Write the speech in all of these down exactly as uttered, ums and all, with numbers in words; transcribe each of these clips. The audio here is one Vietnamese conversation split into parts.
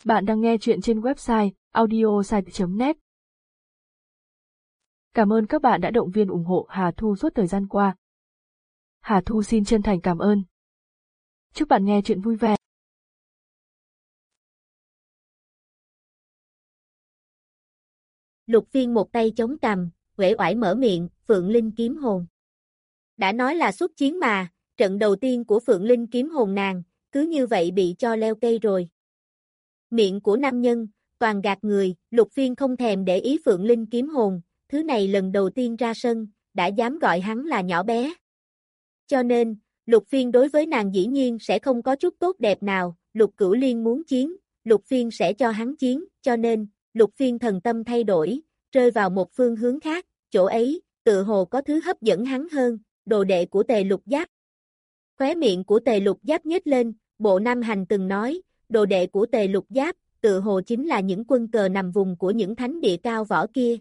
Bạn đang nghe chuyện trên website audiosite chấm net. Cảm ơn các bạn đã động viên ủng hộ Hà Thu suốt thời gian qua. Hà Thu xin chân thành cảm ơn. Chúc bạn nghe chuyện vui vẻ. Lục Phiên một tay chống cằm, uể oải mở miệng, Phượng Linh kiếm hồn. Đã nói là xuất chiến mà, trận đầu tiên của Phượng Linh kiếm hồn nàng, cứ như vậy bị cho leo cây rồi. Miệng của nam nhân, toàn gạt người, Lục Phiên không thèm để ý Phượng Linh kiếm hồn, thứ này lần đầu tiên ra sân, đã dám gọi hắn là nhỏ bé. Cho nên, Lục Phiên đối với nàng dĩ nhiên sẽ không có chút tốt đẹp nào, Lục Cửu Liên muốn chiến, Lục Phiên sẽ cho hắn chiến, cho nên, Lục Phiên thần tâm thay đổi, rơi vào một phương hướng khác, chỗ ấy, tự hồ có thứ hấp dẫn hắn hơn, đồ đệ của Tề Lục Giáp. Khóe miệng của Tề Lục Giáp nhếch lên, Bộ Nam Hành từng nói, đồ đệ của Tề Lục Giáp, tự hồ chính là những quân cờ nằm vùng của những thánh địa cao võ kia.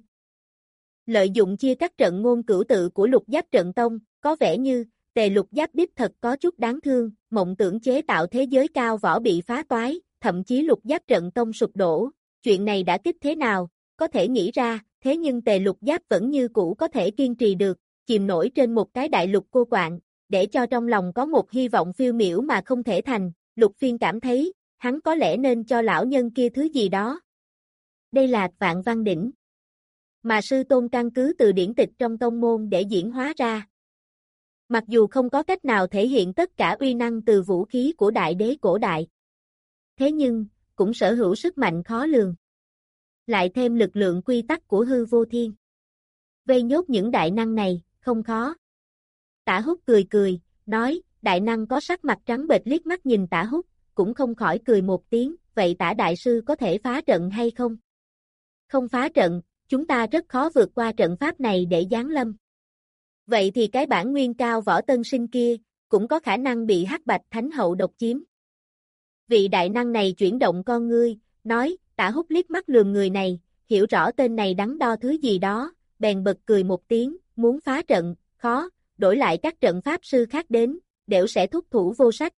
Lợi dụng chia cắt trận ngôn cửu tự của Lục Giáp trận tông, có vẻ như, Tề Lục Giáp đích thật có chút đáng thương, mộng tưởng chế tạo thế giới cao võ bị phá toái, thậm chí Lục Giáp trận tông sụp đổ, chuyện này đã kích thế nào, có thể nghĩ ra, thế nhưng Tề Lục Giáp vẫn như cũ có thể kiên trì được, chìm nổi trên một cái đại lục cô quạng, để cho trong lòng có một hy vọng phiêu miểu mà không thể thành, Lục Phiên cảm thấy, hắn có lẽ nên cho lão nhân kia thứ gì đó. Đây là Vạn Văn Đỉnh, mà sư tôn căn cứ từ điển tịch trong tông môn để diễn hóa ra. Mặc dù không có cách nào thể hiện tất cả uy năng từ vũ khí của đại đế cổ đại, thế nhưng, cũng sở hữu sức mạnh khó lường. Lại thêm lực lượng quy tắc của hư vô thiên. Vây nhốt những đại năng này, không khó. Tả Húc cười cười, nói, đại năng có sắc mặt trắng bệch liếc mắt nhìn Tả Húc, cũng không khỏi cười một tiếng, vậy Tả đại sư có thể phá trận hay không? Không phá trận, chúng ta rất khó vượt qua trận pháp này để giáng lâm. Vậy thì cái bản nguyên cao võ tân sinh kia, cũng có khả năng bị Hắc Bạch Thánh Hậu độc chiếm. Vị đại năng này chuyển động con ngươi, nói, Tả Húc liếc mắt lườm người này, hiểu rõ tên này đắn đo thứ gì đó, bèn bật cười một tiếng, muốn phá trận, khó, đổi lại các trận pháp sư khác đến, đều sẽ thúc thủ vô sách.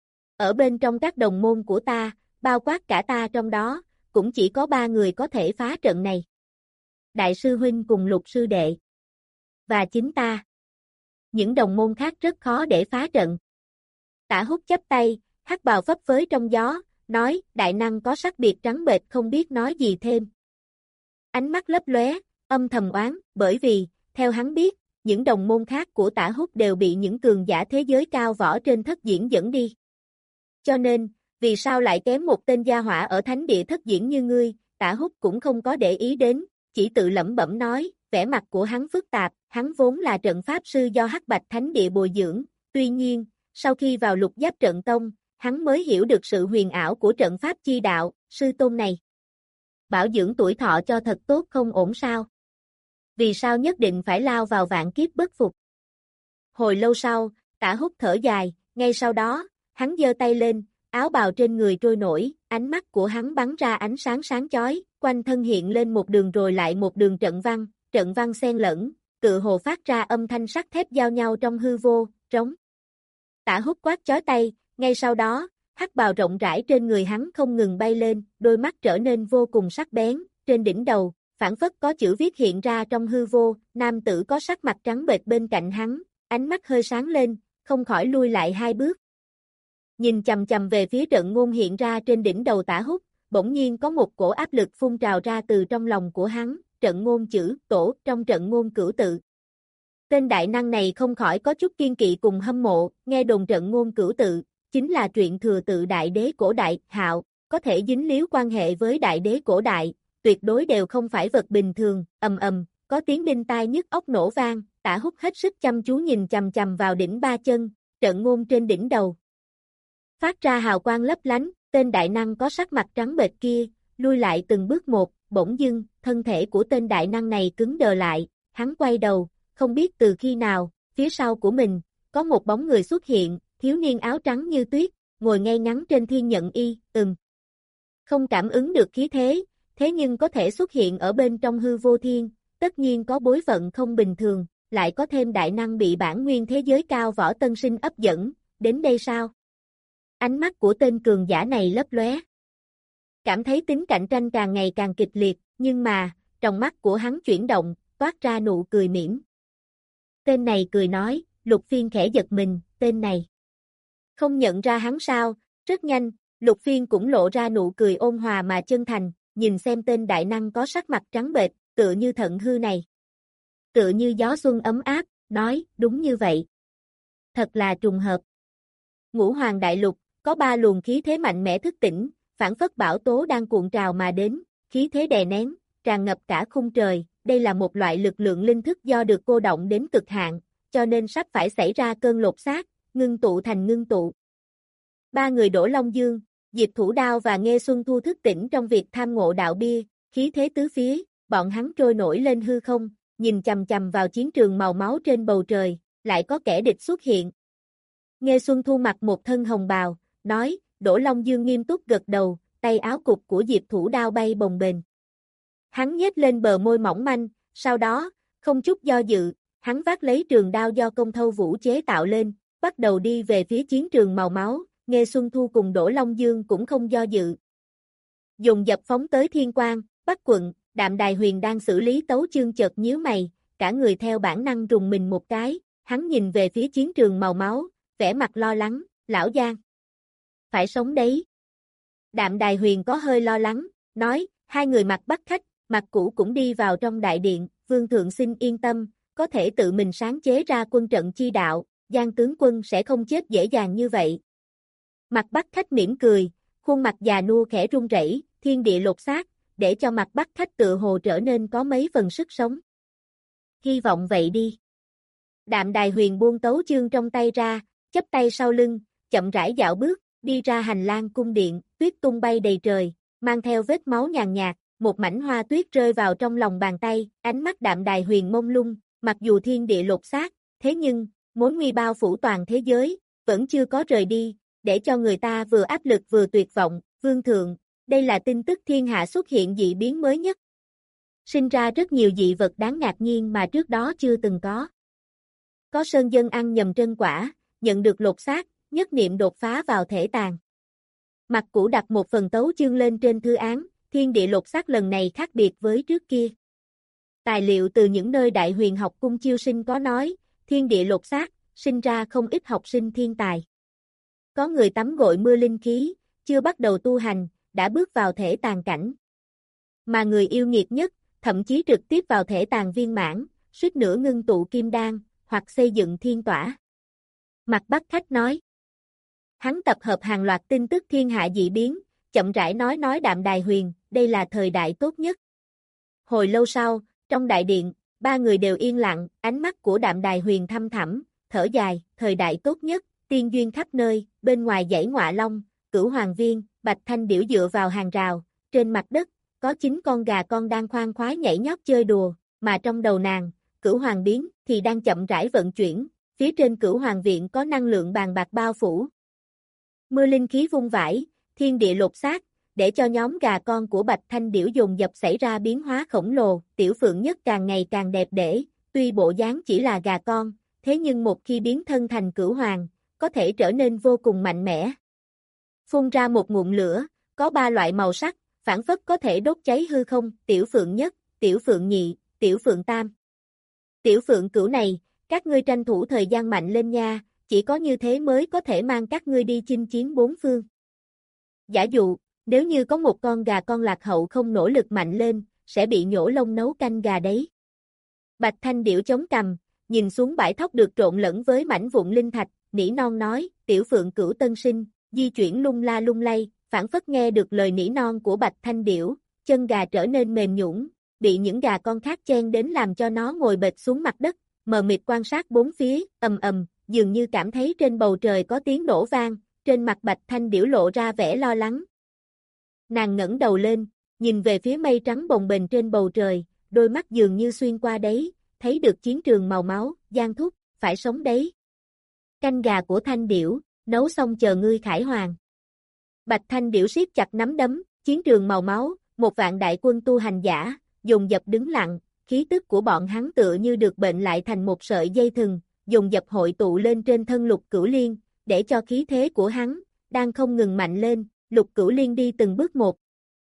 Ở bên trong các đồng môn của ta, bao quát cả ta trong đó, cũng chỉ có ba người có thể phá trận này. Đại sư huynh cùng Lục sư đệ. Và chính ta. Những đồng môn khác rất khó để phá trận. Tả Húc chắp tay, hắc bào phấp phới trong gió, nói, đại năng có sắc biệt trắng bệch không biết nói gì thêm. Ánh mắt lấp lóe, âm thầm oán, bởi vì, theo hắn biết, những đồng môn khác của Tả Húc đều bị những cường giả thế giới cao võ trên thất diễn dẫn đi. Cho nên, vì sao lại kém một tên gia hỏa ở thánh địa thất diễn như ngươi, Tả Húc cũng không có để ý đến, chỉ tự lẩm bẩm nói, vẻ mặt của hắn phức tạp, hắn vốn là trận pháp sư do Hắc Bạch Thánh địa bồi dưỡng, tuy nhiên, sau khi vào Lục Giáp trận tông, hắn mới hiểu được sự huyền ảo của trận pháp chi đạo, sư tôn này. Bảo dưỡng tuổi thọ cho thật tốt không ổn sao? Vì sao nhất định phải lao vào vạn kiếp bất phục? Hồi lâu sau, Tả Húc thở dài, ngay sau đó, hắn giơ tay lên, áo bào trên người trôi nổi, ánh mắt của hắn bắn ra ánh sáng sáng chói, quanh thân hiện lên một đường rồi lại một đường trận văn, trận văn xen lẫn, tự hồ phát ra âm thanh sắt thép giao nhau trong hư vô, trống. Tả Húc quát chói tay, ngay sau đó, hắc bào rộng rãi trên người hắn không ngừng bay lên, đôi mắt trở nên vô cùng sắc bén, trên đỉnh đầu, phảng phất có chữ viết hiện ra trong hư vô, nam tử có sắc mặt trắng bệch bên cạnh hắn, ánh mắt hơi sáng lên, không khỏi lui lại hai bước. Nhìn chầm chầm về phía trận ngôn hiện ra trên đỉnh đầu Tả Húc, bỗng nhiên có một cổ áp lực phun trào ra từ trong lòng của hắn, trận ngôn chữ, tổ, trong trận ngôn cửu tự. Tên đại năng này không khỏi có chút kiên kỵ cùng hâm mộ, nghe đồn trận ngôn cửu tự, chính là truyện thừa tự đại đế cổ đại, hạo, có thể dính líu quan hệ với đại đế cổ đại, tuyệt đối đều không phải vật bình thường, ầm ầm, có tiếng đinh tai nhức óc nổ vang, Tả Húc hết sức chăm chú nhìn chầm chầm vào đỉnh ba chân, trận ngôn trên đỉnh đầu. Phát ra hào quang lấp lánh, tên đại năng có sắc mặt trắng bệch kia, lui lại từng bước một, bỗng dưng, thân thể của tên đại năng này cứng đờ lại, hắn quay đầu, không biết từ khi nào, phía sau của mình, có một bóng người xuất hiện, thiếu niên áo trắng như tuyết, ngồi ngay ngắn trên thiên nhận y, ừm. Không cảm ứng được khí thế, thế nhưng có thể xuất hiện ở bên trong hư vô thiên, tất nhiên có bối phận không bình thường, lại có thêm đại năng bị bản nguyên thế giới cao võ tân sinh ấp dẫn, đến đây sao? Ánh mắt của tên cường giả này lấp lóe. cảm thấy tính cạnh tranh càng ngày càng kịch liệt, nhưng mà, trong mắt của hắn chuyển động, toát ra nụ cười mỉm. Tên này cười nói, Lục Phiên khẽ giật mình, tên này. Không nhận ra hắn sao, rất nhanh, Lục Phiên cũng lộ ra nụ cười ôn hòa mà chân thành, nhìn xem tên đại năng có sắc mặt trắng bệch, tựa như thận hư này. Tựa như gió xuân ấm áp, nói, đúng như vậy. Thật là trùng hợp. Ngũ Hoàng Đại Lục, có ba luồng khí thế mạnh mẽ thức tỉnh, phản phất bão tố đang cuộn trào mà đến, khí thế đè nén, tràn ngập cả khung trời, đây là một loại lực lượng linh thức do được cô động đến cực hạn, cho nên sắp phải xảy ra cơn lột xác, ngưng tụ thành ngưng tụ. Ba người Đỗ Long Dương, Diệp Thủ Đao và Nghê Xuân Thu thức tỉnh trong việc tham ngộ đạo bia, khí thế tứ phía, bọn hắn trôi nổi lên hư không, nhìn chằm chằm vào chiến trường màu máu trên bầu trời, lại có kẻ địch xuất hiện. Nghê Xuân Thu mặc một thân hồng bào, nói, Đỗ Long Dương nghiêm túc gật đầu, tay áo cục của Diệp Thủ Đao bay bồng bềnh. Hắn nhếch lên bờ môi mỏng manh, sau đó, không chút do dự, hắn vác lấy trường đao do Công Thâu Vũ chế tạo lên, bắt đầu đi về phía chiến trường màu máu, Nghê Xuân Thu cùng Đỗ Long Dương cũng không do dự. Dùng dập phóng tới thiên quang, Bắc Quận, Đạm Đài Huyền đang xử lý tấu chương chợt nhíu mày, cả người theo bản năng rùng mình một cái, hắn nhìn về phía chiến trường màu máu, vẻ mặt lo lắng, lão Giang. Phải sống đấy. Đạm Đài Huyền có hơi lo lắng, nói, hai người mặc Bắc khách, Mặc Cũ cũng đi vào trong đại điện, Vương Thượng xin yên tâm, có thể tự mình sáng chế ra quân trận chi đạo, Giang tướng quân sẽ không chết dễ dàng như vậy. Mặc Bắc khách mỉm cười, khuôn mặt già nua khẽ run rẩy, thiên địa lột xác, để cho Mặc Bắc khách tự hồ trở nên có mấy phần sức sống. Hy vọng vậy đi. Đạm Đài Huyền buông tấu chương trong tay ra, chắp tay sau lưng, chậm rãi dạo bước, đi ra hành lang cung điện, tuyết tung bay đầy trời, mang theo vết máu nhàn nhạt, một mảnh hoa tuyết rơi vào trong lòng bàn tay, ánh mắt Đạm Đài Huyền mông lung, mặc dù thiên địa lột xác, thế nhưng, mối nguy bao phủ toàn thế giới, vẫn chưa có rời đi, để cho người ta vừa áp lực vừa tuyệt vọng, Vương Thượng, đây là tin tức thiên hạ xuất hiện dị biến mới nhất. Sinh ra rất nhiều dị vật đáng ngạc nhiên mà trước đó chưa từng có. Có sơn dân ăn nhầm trân quả, nhận được lột xác, nhất niệm đột phá vào thể tàng. Mặc Cũ đặt một phần tấu chương lên trên thư án, thiên địa lột xác lần này khác biệt với trước kia. Tài liệu từ những nơi Đại Huyền học cung chiêu sinh có nói, thiên địa lột xác, sinh ra không ít học sinh thiên tài. Có người tắm gội mưa linh khí, chưa bắt đầu tu hành, đã bước vào thể tàng cảnh. Mà người yêu nghiệt nhất, thậm chí trực tiếp vào thể tàng viên mãn, suýt nữa ngưng tụ kim đan, hoặc xây dựng thiên tỏa. Mặc Bắc khách nói. Hắn tập hợp hàng loạt tin tức thiên hạ dị biến, chậm rãi nói nói Đạm Đài Huyền, đây là thời đại tốt nhất. Hồi lâu sau, trong đại điện, ba người đều yên lặng, ánh mắt của Đạm Đài Huyền thăm thẳm, thở dài, thời đại tốt nhất, tiên duyên khắp nơi, bên ngoài dãy Ngọa Long, Cửu Hoàng Viên, Bạch Thanh Điểu dựa vào hàng rào, trên mặt đất, có chín con gà con đang khoan khoái nhảy nhót chơi đùa, mà trong đầu nàng, Cửu Hoàng Biến thì đang chậm rãi vận chuyển, phía trên Cửu Hoàng Viện có năng lượng bàn bạc bao phủ. Mưa linh khí vung vãi, thiên địa lột xác, để cho nhóm gà con của Bạch Thanh Điểu dồn dập xảy ra biến hóa khổng lồ, Tiểu Phượng Nhất càng ngày càng đẹp đẽ, tuy bộ dáng chỉ là gà con, thế nhưng một khi biến thân thành Cửu Hoàng, có thể trở nên vô cùng mạnh mẽ. Phun ra một ngụm lửa, có ba loại màu sắc, phản phất có thể đốt cháy hư không, Tiểu Phượng Nhất, Tiểu Phượng Nhị, Tiểu Phượng Tam. Tiểu Phượng Cửu này, các ngươi tranh thủ thời gian mạnh lên nha, chỉ có như thế mới có thể mang các ngươi đi chinh chiến bốn phương. Giả dụ, nếu như có một con gà con lạc hậu không nỗ lực mạnh lên, sẽ bị nhổ lông nấu canh gà đấy. Bạch Thanh Điểu chống cằm, nhìn xuống bãi thóc được trộn lẫn với mảnh vụn linh thạch, nỉ non nói, Tiểu Phượng Cửu tân sinh, di chuyển lung la lung lay, phản phất nghe được lời nỉ non của Bạch Thanh Điểu, chân gà trở nên mềm nhũn, bị những gà con khác chen đến làm cho nó ngồi bệt xuống mặt đất, mờ mịt quan sát bốn phía, ầm ầm, dường như cảm thấy trên bầu trời có tiếng nổ vang, trên mặt Bạch Thanh Điểu lộ ra vẻ lo lắng. Nàng ngẩng đầu lên, nhìn về phía mây trắng bồng bềnh trên bầu trời, đôi mắt dường như xuyên qua đấy, thấy được chiến trường màu máu, Giang thúc, phải sống đấy. Canh gà của Thanh Điểu, nấu xong chờ ngươi khải hoàng. Bạch Thanh Điểu siết chặt nắm đấm, chiến trường màu máu, một vạn đại quân tu hành giả, dồn dập đứng lặng, khí tức của bọn hắn tựa như được bệnh lại thành một sợi dây thừng, dồn dập hội tụ lên trên thân Lục Cửu Liên, để cho khí thế của hắn, đang không ngừng mạnh lên, Lục Cửu Liên đi từng bước một.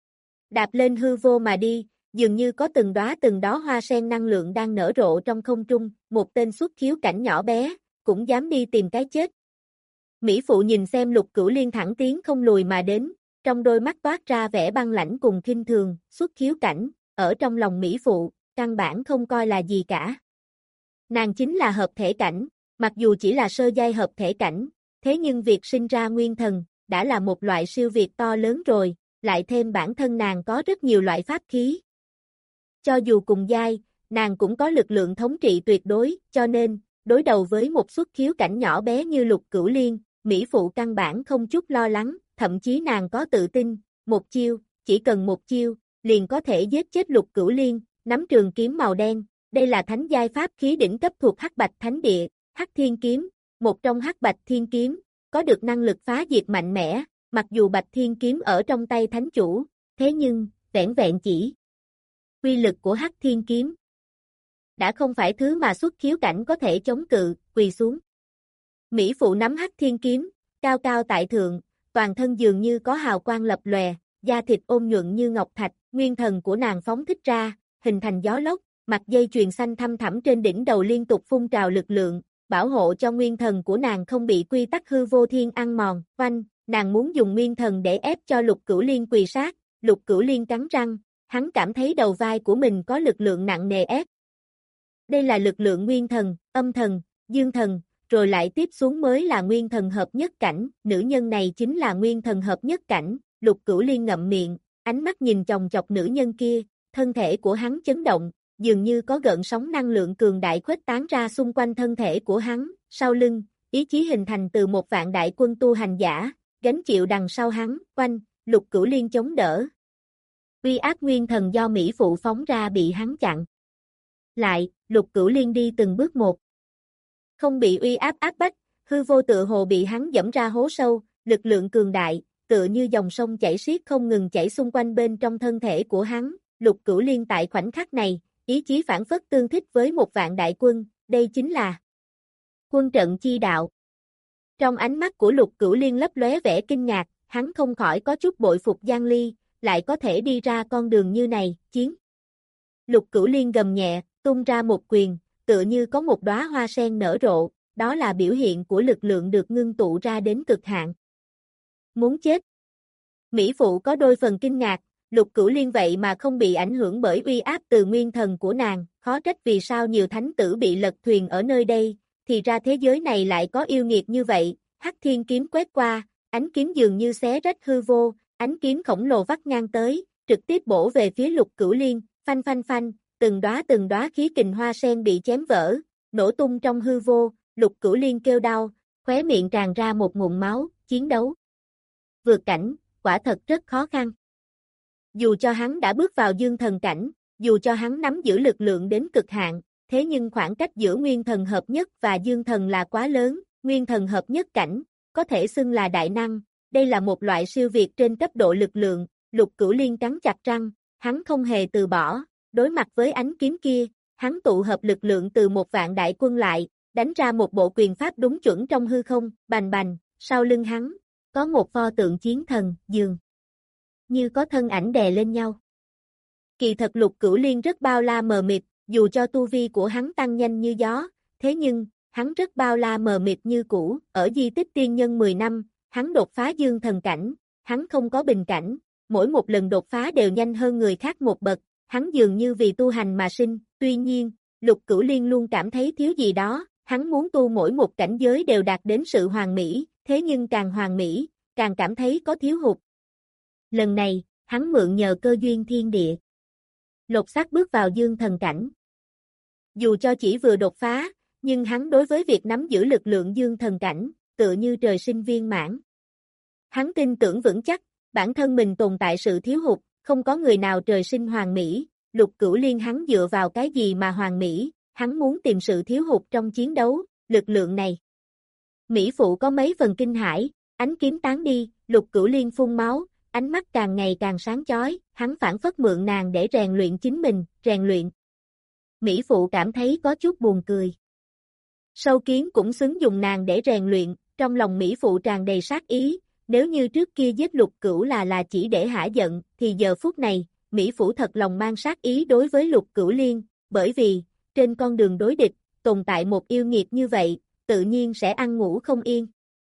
đạp lên hư vô mà đi, dường như có từng đóa từng đóa hoa sen năng lượng đang nở rộ trong không trung, một tên xuất khiếu cảnh nhỏ bé, cũng dám đi tìm cái chết. Mỹ phụ nhìn xem Lục Cửu Liên thẳng tiến không lùi mà đến, trong đôi mắt toát ra vẻ băng lãnh cùng khinh thường, xuất khiếu cảnh, ở trong lòng Mỹ phụ, căn bản không coi là gì cả. Nàng chính là hợp thể cảnh, mặc dù chỉ là sơ giai hợp thể cảnh, thế nhưng việc sinh ra nguyên thần, đã là một loại siêu việt to lớn rồi, lại thêm bản thân nàng có rất nhiều loại pháp khí. Cho dù cùng giai, nàng cũng có lực lượng thống trị tuyệt đối, cho nên, đối đầu với một xuất khiếu cảnh nhỏ bé như Lục Cửu Liên, Mỹ phụ căn bản không chút lo lắng, thậm chí nàng có tự tin, một chiêu, chỉ cần một chiêu, liền có thể giết chết Lục Cửu Liên, nắm trường kiếm màu đen, đây là thánh giai pháp khí đỉnh cấp thuộc Hắc Bạch Thánh Địa, Hắc Thiên Kiếm, một trong Hắc Bạch Thiên Kiếm, có được năng lực phá diệt mạnh mẽ, mặc dù Bạch Thiên Kiếm ở trong tay thánh chủ, thế nhưng, vẻn vẹn chỉ quy lực của Hắc Thiên Kiếm đã không phải thứ mà xuất khiếu cảnh có thể chống cự, quỳ xuống. Mỹ phụ nắm Hắc Thiên Kiếm, cao cao tại thượng, toàn thân dường như có hào quang lập lòe, da thịt ôn nhuận như ngọc thạch, nguyên thần của nàng phóng thích ra, hình thành gió lốc, mặt dây chuyền xanh thăm thẳm trên đỉnh đầu liên tục phun trào lực lượng, bảo hộ cho nguyên thần của nàng không bị quy tắc hư vô thiên ăn mòn, oanh, nàng muốn dùng nguyên thần để ép cho Lục Cửu Liên quỳ sát, Lục Cửu Liên cắn răng, hắn cảm thấy đầu vai của mình có lực lượng nặng nề ép. Đây là lực lượng nguyên thần, âm thần, dương thần, rồi lại tiếp xuống mới là nguyên thần hợp nhất cảnh, nữ nhân này chính là nguyên thần hợp nhất cảnh, Lục Cửu Liên ngậm miệng, ánh mắt nhìn chòng chọc nữ nhân kia, thân thể của hắn chấn động, dường như có gợn sóng năng lượng cường đại khuếch tán ra xung quanh thân thể của hắn, sau lưng, ý chí hình thành từ một vạn đại quân tu hành giả, gánh chịu đằng sau hắn, quanh, Lục Cửu Liên chống đỡ. Uy áp nguyên thần do Mỹ phụ phóng ra bị hắn chặn. Lại, Lục Cửu Liên đi từng bước một. Không bị uy áp áp bách, hư vô tựa hồ bị hắn dẫm ra hố sâu, lực lượng cường đại, tựa như dòng sông chảy xiết không ngừng chảy xung quanh bên trong thân thể của hắn, Lục Cửu Liên tại khoảnh khắc này, ý chí phản phất tương thích với một vạn đại quân, đây chính là quân trận chi đạo. Trong ánh mắt của Lục Cửu Liên lấp lóe vẻ kinh ngạc, hắn không khỏi có chút bội phục Giang Ly, lại có thể đi ra con đường như này, chiến. Lục Cửu Liên gầm nhẹ, tung ra một quyền, tựa như có một đóa hoa sen nở rộ, đó là biểu hiện của lực lượng được ngưng tụ ra đến cực hạn. Muốn chết. Mỹ phụ có đôi phần kinh ngạc, Lục Cửu Liên vậy mà không bị ảnh hưởng bởi uy áp từ nguyên thần của nàng, khó trách vì sao nhiều thánh tử bị lật thuyền ở nơi đây, thì ra thế giới này lại có yêu nghiệt như vậy, Hắc Thiên Kiếm quét qua, ánh kiếm dường như xé rách hư vô, ánh kiếm khổng lồ vắt ngang tới, trực tiếp bổ về phía Lục Cửu Liên, phanh phanh phanh, từng đóa từng đóa khí kình hoa sen bị chém vỡ, nổ tung trong hư vô, Lục Cửu Liên kêu đau, khóe miệng tràn ra một ngụm máu, chiến đấu vượt cảnh, quả thật rất khó khăn. Dù cho hắn đã bước vào dương thần cảnh, dù cho hắn nắm giữ lực lượng đến cực hạn, thế nhưng khoảng cách giữa nguyên thần hợp nhất và dương thần là quá lớn, nguyên thần hợp nhất cảnh, có thể xưng là đại năng, đây là một loại siêu việt trên cấp độ lực lượng, Lục Cửu Liên cắn chặt răng, hắn không hề từ bỏ, đối mặt với ánh kiếm kia, hắn tụ hợp lực lượng từ một vạn đại quân lại, đánh ra một bộ quyền pháp đúng chuẩn trong hư không, bành bành, sau lưng hắn, có một pho tượng chiến thần, dường như có thân ảnh đè lên nhau. Kỳ thật Lục Cửu Liên rất bao la mờ mịt, dù cho tu vi của hắn tăng nhanh như gió, thế nhưng, hắn rất bao la mờ mịt như cũ, ở di tích tiên nhân mười năm, hắn đột phá dương thần cảnh, hắn không có bình cảnh, mỗi một lần đột phá đều nhanh hơn người khác một bậc, hắn dường như vì tu hành mà sinh, tuy nhiên, Lục Cửu Liên luôn cảm thấy thiếu gì đó, hắn muốn tu mỗi một cảnh giới đều đạt đến sự hoàn mỹ, thế nhưng càng hoàn mỹ, càng cảm thấy có thiếu hụt. Lần này, hắn mượn nhờ cơ duyên thiên địa. Lột xác bước vào dương thần cảnh. Dù cho chỉ vừa đột phá, nhưng hắn đối với việc nắm giữ lực lượng dương thần cảnh, tựa như trời sinh viên mãn. Hắn tin tưởng vững chắc, bản thân mình tồn tại sự thiếu hụt, không có người nào trời sinh hoàn mỹ, Lục Cửu Liên hắn dựa vào cái gì mà hoàn mỹ, hắn muốn tìm sự thiếu hụt trong chiến đấu, lực lượng này. Mỹ phụ có mấy phần kinh hãi, ánh kiếm tán đi, Lục Cửu Liên phun máu, ánh mắt càng ngày càng sáng chói, hắn phản phất mượn nàng để rèn luyện chính mình, rèn luyện. Mỹ phụ cảm thấy có chút buồn cười. Sâu kiến cũng xứng dùng nàng để rèn luyện, trong lòng Mỹ phụ tràn đầy sát ý, nếu như trước kia giết Lục Cửu là là chỉ để hả giận, thì giờ phút này, Mỹ Phủ thật lòng mang sát ý đối với Lục Cửu Liên, bởi vì, trên con đường đối địch, tồn tại một yêu nghiệt như vậy, tự nhiên sẽ ăn ngủ không yên.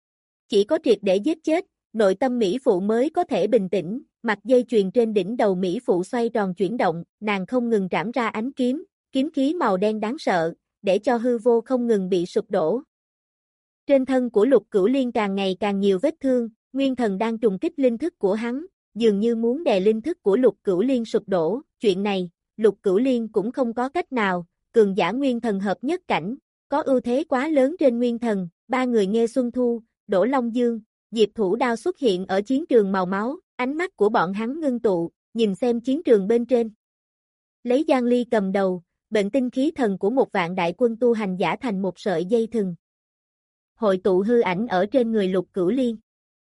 Chỉ có triệt để giết chết, nội tâm Mỹ Phụ mới có thể bình tĩnh, mặt dây chuyền trên đỉnh đầu Mỹ Phụ xoay tròn chuyển động, nàng không ngừng trảm ra ánh kiếm, kiếm khí màu đen đáng sợ, để cho hư vô không ngừng bị sụp đổ. Trên thân của Lục Cửu Liên càng ngày càng nhiều vết thương, nguyên thần đang trùng kích linh thức của hắn, dường như muốn đè linh thức của Lục Cửu Liên sụp đổ, chuyện này, Lục Cửu Liên cũng không có cách nào, cường giả nguyên thần hợp nhất cảnh, có ưu thế quá lớn trên nguyên thần, ba người Nghê Xuân Thu, Đỗ Long Dương, Diệp Thủ Đao xuất hiện ở chiến trường màu máu, ánh mắt của bọn hắn ngưng tụ, nhìn xem chiến trường bên trên. Lấy Giang Ly cầm đầu, bệnh tinh khí thần của một vạn đại quân tu hành giả thành một sợi dây thừng. Hội tụ hư ảnh ở trên người Lục Cửu Liên.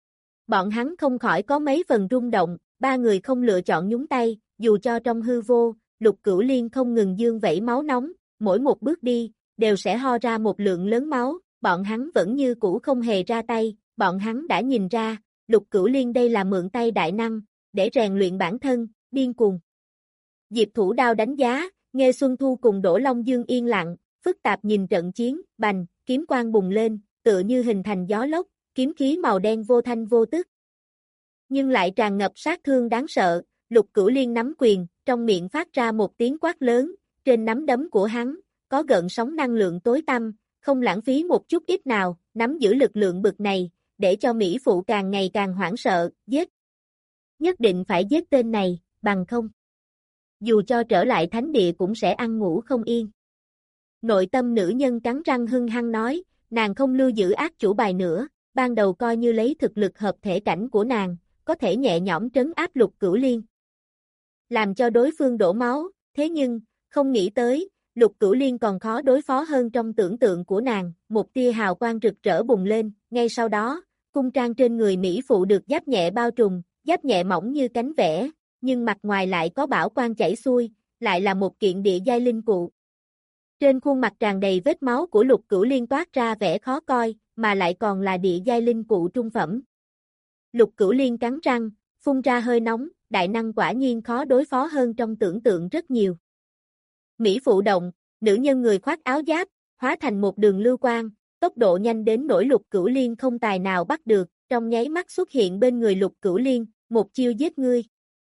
Bọn hắn không khỏi có mấy phần rung động, ba người không lựa chọn nhúng tay, dù cho trong hư vô, Lục Cửu Liên không ngừng dương vẩy máu nóng, mỗi một bước đi, đều sẽ ho ra một lượng lớn máu, bọn hắn vẫn như cũ không hề ra tay, bọn hắn đã nhìn ra, Lục Cửu Liên đây là mượn tay đại năng, để rèn luyện bản thân, điên cuồng. Diệp Thủ Đao đánh giá, Nghê Xuân Thu cùng Đỗ Long Dương yên lặng, phức tạp nhìn trận chiến, bành, kiếm quang bùng lên, tựa như hình thành gió lốc, kiếm khí màu đen vô thanh vô tức. Nhưng lại tràn ngập sát thương đáng sợ, Lục Cửu Liên nắm quyền, trong miệng phát ra một tiếng quát lớn, trên nắm đấm của hắn, có gợn sóng năng lượng tối tăm, không lãng phí một chút ít nào, nắm giữ lực lượng bực này, để cho Mỹ Phụ càng ngày càng hoảng sợ, giết. Nhất định phải giết tên này, bằng không. Dù cho trở lại thánh địa cũng sẽ ăn ngủ không yên. Nội tâm nữ nhân cắn răng hung hăng nói, nàng không lưu giữ ác chủ bài nữa, ban đầu coi như lấy thực lực hợp thể cảnh của nàng, có thể nhẹ nhõm trấn áp Lục Cửu Liên. Làm cho đối phương đổ máu, thế nhưng, không nghĩ tới, Lục Cửu Liên còn khó đối phó hơn trong tưởng tượng của nàng, một tia hào quang rực rỡ bùng lên, ngay sau đó, cung trang trên người Mỹ Phụ được giáp nhẹ bao trùm, giáp nhẹ mỏng như cánh vẽ, nhưng mặt ngoài lại có bảo quang chảy xuôi, lại là một kiện địa giai linh cụ. Trên khuôn mặt tràn đầy vết máu của Lục Cửu Liên toát ra vẻ khó coi, mà lại còn là địa giai linh cụ trung phẩm. Lục Cửu Liên cắn răng, phun ra hơi nóng, đại năng quả nhiên khó đối phó hơn trong tưởng tượng rất nhiều. Mỹ Phụ động, nữ nhân người khoác áo giáp, hóa thành một đường lưu quang, tốc độ nhanh đến nỗi Lục Cửu Liên không tài nào bắt được, trong nháy mắt xuất hiện bên người Lục Cửu Liên, một chiêu giết ngươi.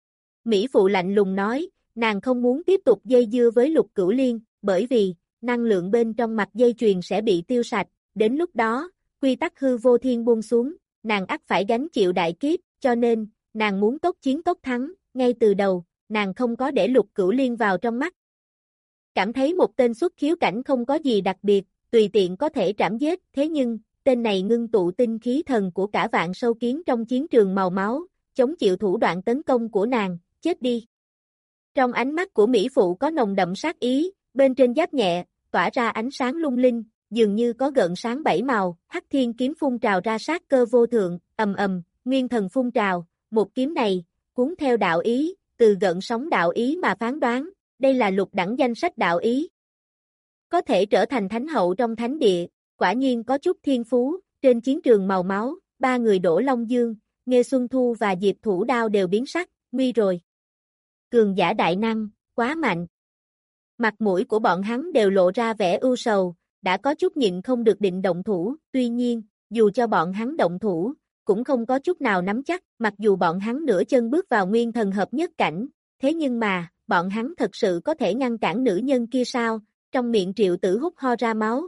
Mỹ Phụ lạnh lùng nói, nàng không muốn tiếp tục dây dưa với Lục Cửu Liên, bởi vì, năng lượng bên trong mặt dây chuyền sẽ bị tiêu sạch, đến lúc đó, quy tắc hư vô thiên buông xuống, nàng ắt phải gánh chịu đại kiếp, cho nên, nàng muốn tốc chiến tốc thắng, ngay từ đầu, nàng không có để Lục Cửu Liên vào trong mắt. Cảm thấy một tên xuất khiếu cảnh không có gì đặc biệt, tùy tiện có thể trảm giết, thế nhưng, tên này ngưng tụ tinh khí thần của cả vạn sâu kiến trong chiến trường màu máu, chống chịu thủ đoạn tấn công của nàng, chết đi. Trong ánh mắt của Mỹ Phụ có nồng đậm sát ý, bên trên giáp nhẹ, tỏa ra ánh sáng lung linh, dường như có gợn sáng bảy màu, Hắc Thiên kiếm phun trào ra sát cơ vô thượng, ầm ầm, nguyên thần phun trào, một kiếm này, cuốn theo đạo ý, từ gợn sóng đạo ý mà phán đoán, đây là lục đẳng danh sách đạo ý. Có thể trở thành thánh hậu trong thánh địa, quả nhiên có chút thiên phú, trên chiến trường màu máu, ba người Đỗ Long Dương, Nghê Xuân Thu và Diệp Thủ Đao đều biến sắc, nguy rồi. Cường giả đại năng, quá mạnh. Mặt mũi của bọn hắn đều lộ ra vẻ ưu sầu, đã có chút nhịn không được định động thủ, tuy nhiên, dù cho bọn hắn động thủ, cũng không có chút nào nắm chắc, mặc dù bọn hắn nửa chân bước vào nguyên thần hợp nhất cảnh, thế nhưng mà, bọn hắn thật sự có thể ngăn cản nữ nhân kia sao, trong miệng Triệu Tử hút ho ra máu.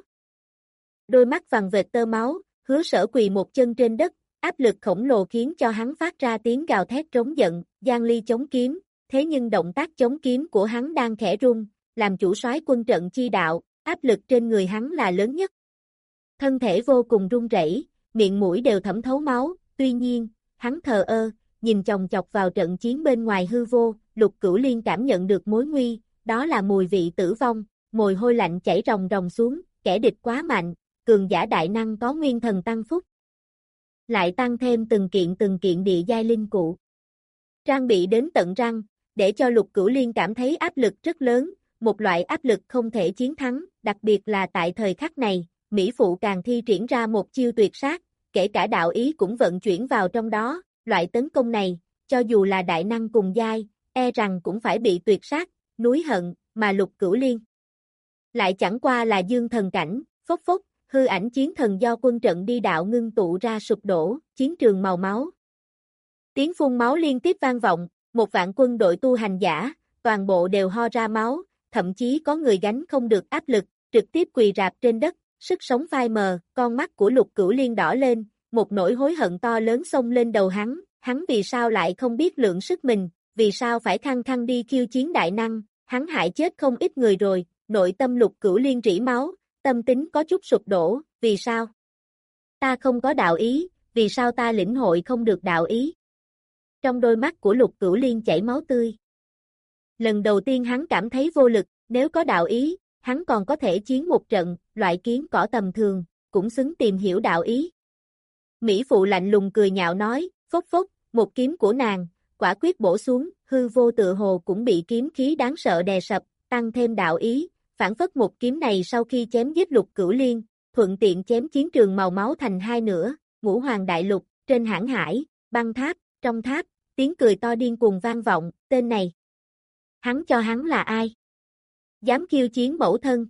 Đôi mắt vằn vệt tơ máu, Hứa Sở quỳ một chân trên đất, áp lực khổng lồ khiến cho hắn phát ra tiếng gào thét trống giận, Giang Ly chống kiếm, thế nhưng động tác chống kiếm của hắn đang khẽ rung, làm chủ soái quân trận chi đạo, áp lực trên người hắn là lớn nhất. Thân thể vô cùng run rẩy, miệng mũi đều thẩm thấu máu, tuy nhiên, hắn thờ ơ, nhìn chòng chọc vào trận chiến bên ngoài hư vô, Lục Cửu Liên cảm nhận được mối nguy, đó là mùi vị tử vong, mồ hôi lạnh chảy ròng ròng xuống, kẻ địch quá mạnh, cường giả đại năng có nguyên thần tăng phúc. Lại tăng thêm từng kiện từng kiện địa giai linh cụ. Trang bị đến tận răng, để cho Lục Cửu Liên cảm thấy áp lực rất lớn, một loại áp lực không thể chiến thắng, đặc biệt là tại thời khắc này, Mỹ Phụ càng thi triển ra một chiêu tuyệt sát, kể cả đạo ý cũng vận chuyển vào trong đó, loại tấn công này, cho dù là đại năng cùng giai, e rằng cũng phải bị tuyệt sát, núi hận, mà Lục Cửu Liên lại chẳng qua là dương thần cảnh, phốc phốc, hư ảnh chiến thần do quân trận đi đạo ngưng tụ ra sụp đổ, chiến trường màu máu. Tiếng phun máu liên tiếp vang vọng, một vạn quân đội tu hành giả, toàn bộ đều ho ra máu, thậm chí có người gánh không được áp lực, trực tiếp quỳ rạp trên đất, sức sống phai mờ, con mắt của Lục Cửu Liên đỏ lên, một nỗi hối hận to lớn xông lên đầu hắn, hắn vì sao lại không biết lượng sức mình, vì sao phải khăng khăng đi khiêu chiến đại năng, hắn hại chết không ít người rồi, nội tâm Lục Cửu Liên rỉ máu, tâm tính có chút sụp đổ, vì sao? Ta không có đạo ý, vì sao ta lĩnh hội không được đạo ý? Trong đôi mắt của Lục Cửu Liên chảy máu tươi. Lần đầu tiên hắn cảm thấy vô lực, nếu có đạo ý, hắn còn có thể chiến một trận, loại kiến cỏ tầm thường, cũng xứng tìm hiểu đạo ý. Mỹ phụ lạnh lùng cười nhạo nói, phốc phốc, một kiếm của nàng, quả quyết bổ xuống, hư vô tự hồ cũng bị kiếm khí đáng sợ đè sập, tăng thêm đạo ý, phản phất một kiếm này sau khi chém giết Lục Cửu Liên, thuận tiện chém chiến trường màu máu thành hai nửa, Ngũ Hoàng Đại Lục, trên hãn hải, băng tháp, trong tháp, tiếng cười to điên cuồng vang vọng, tên này. Hắn cho hắn là ai? Dám khiêu chiến mẫu thân.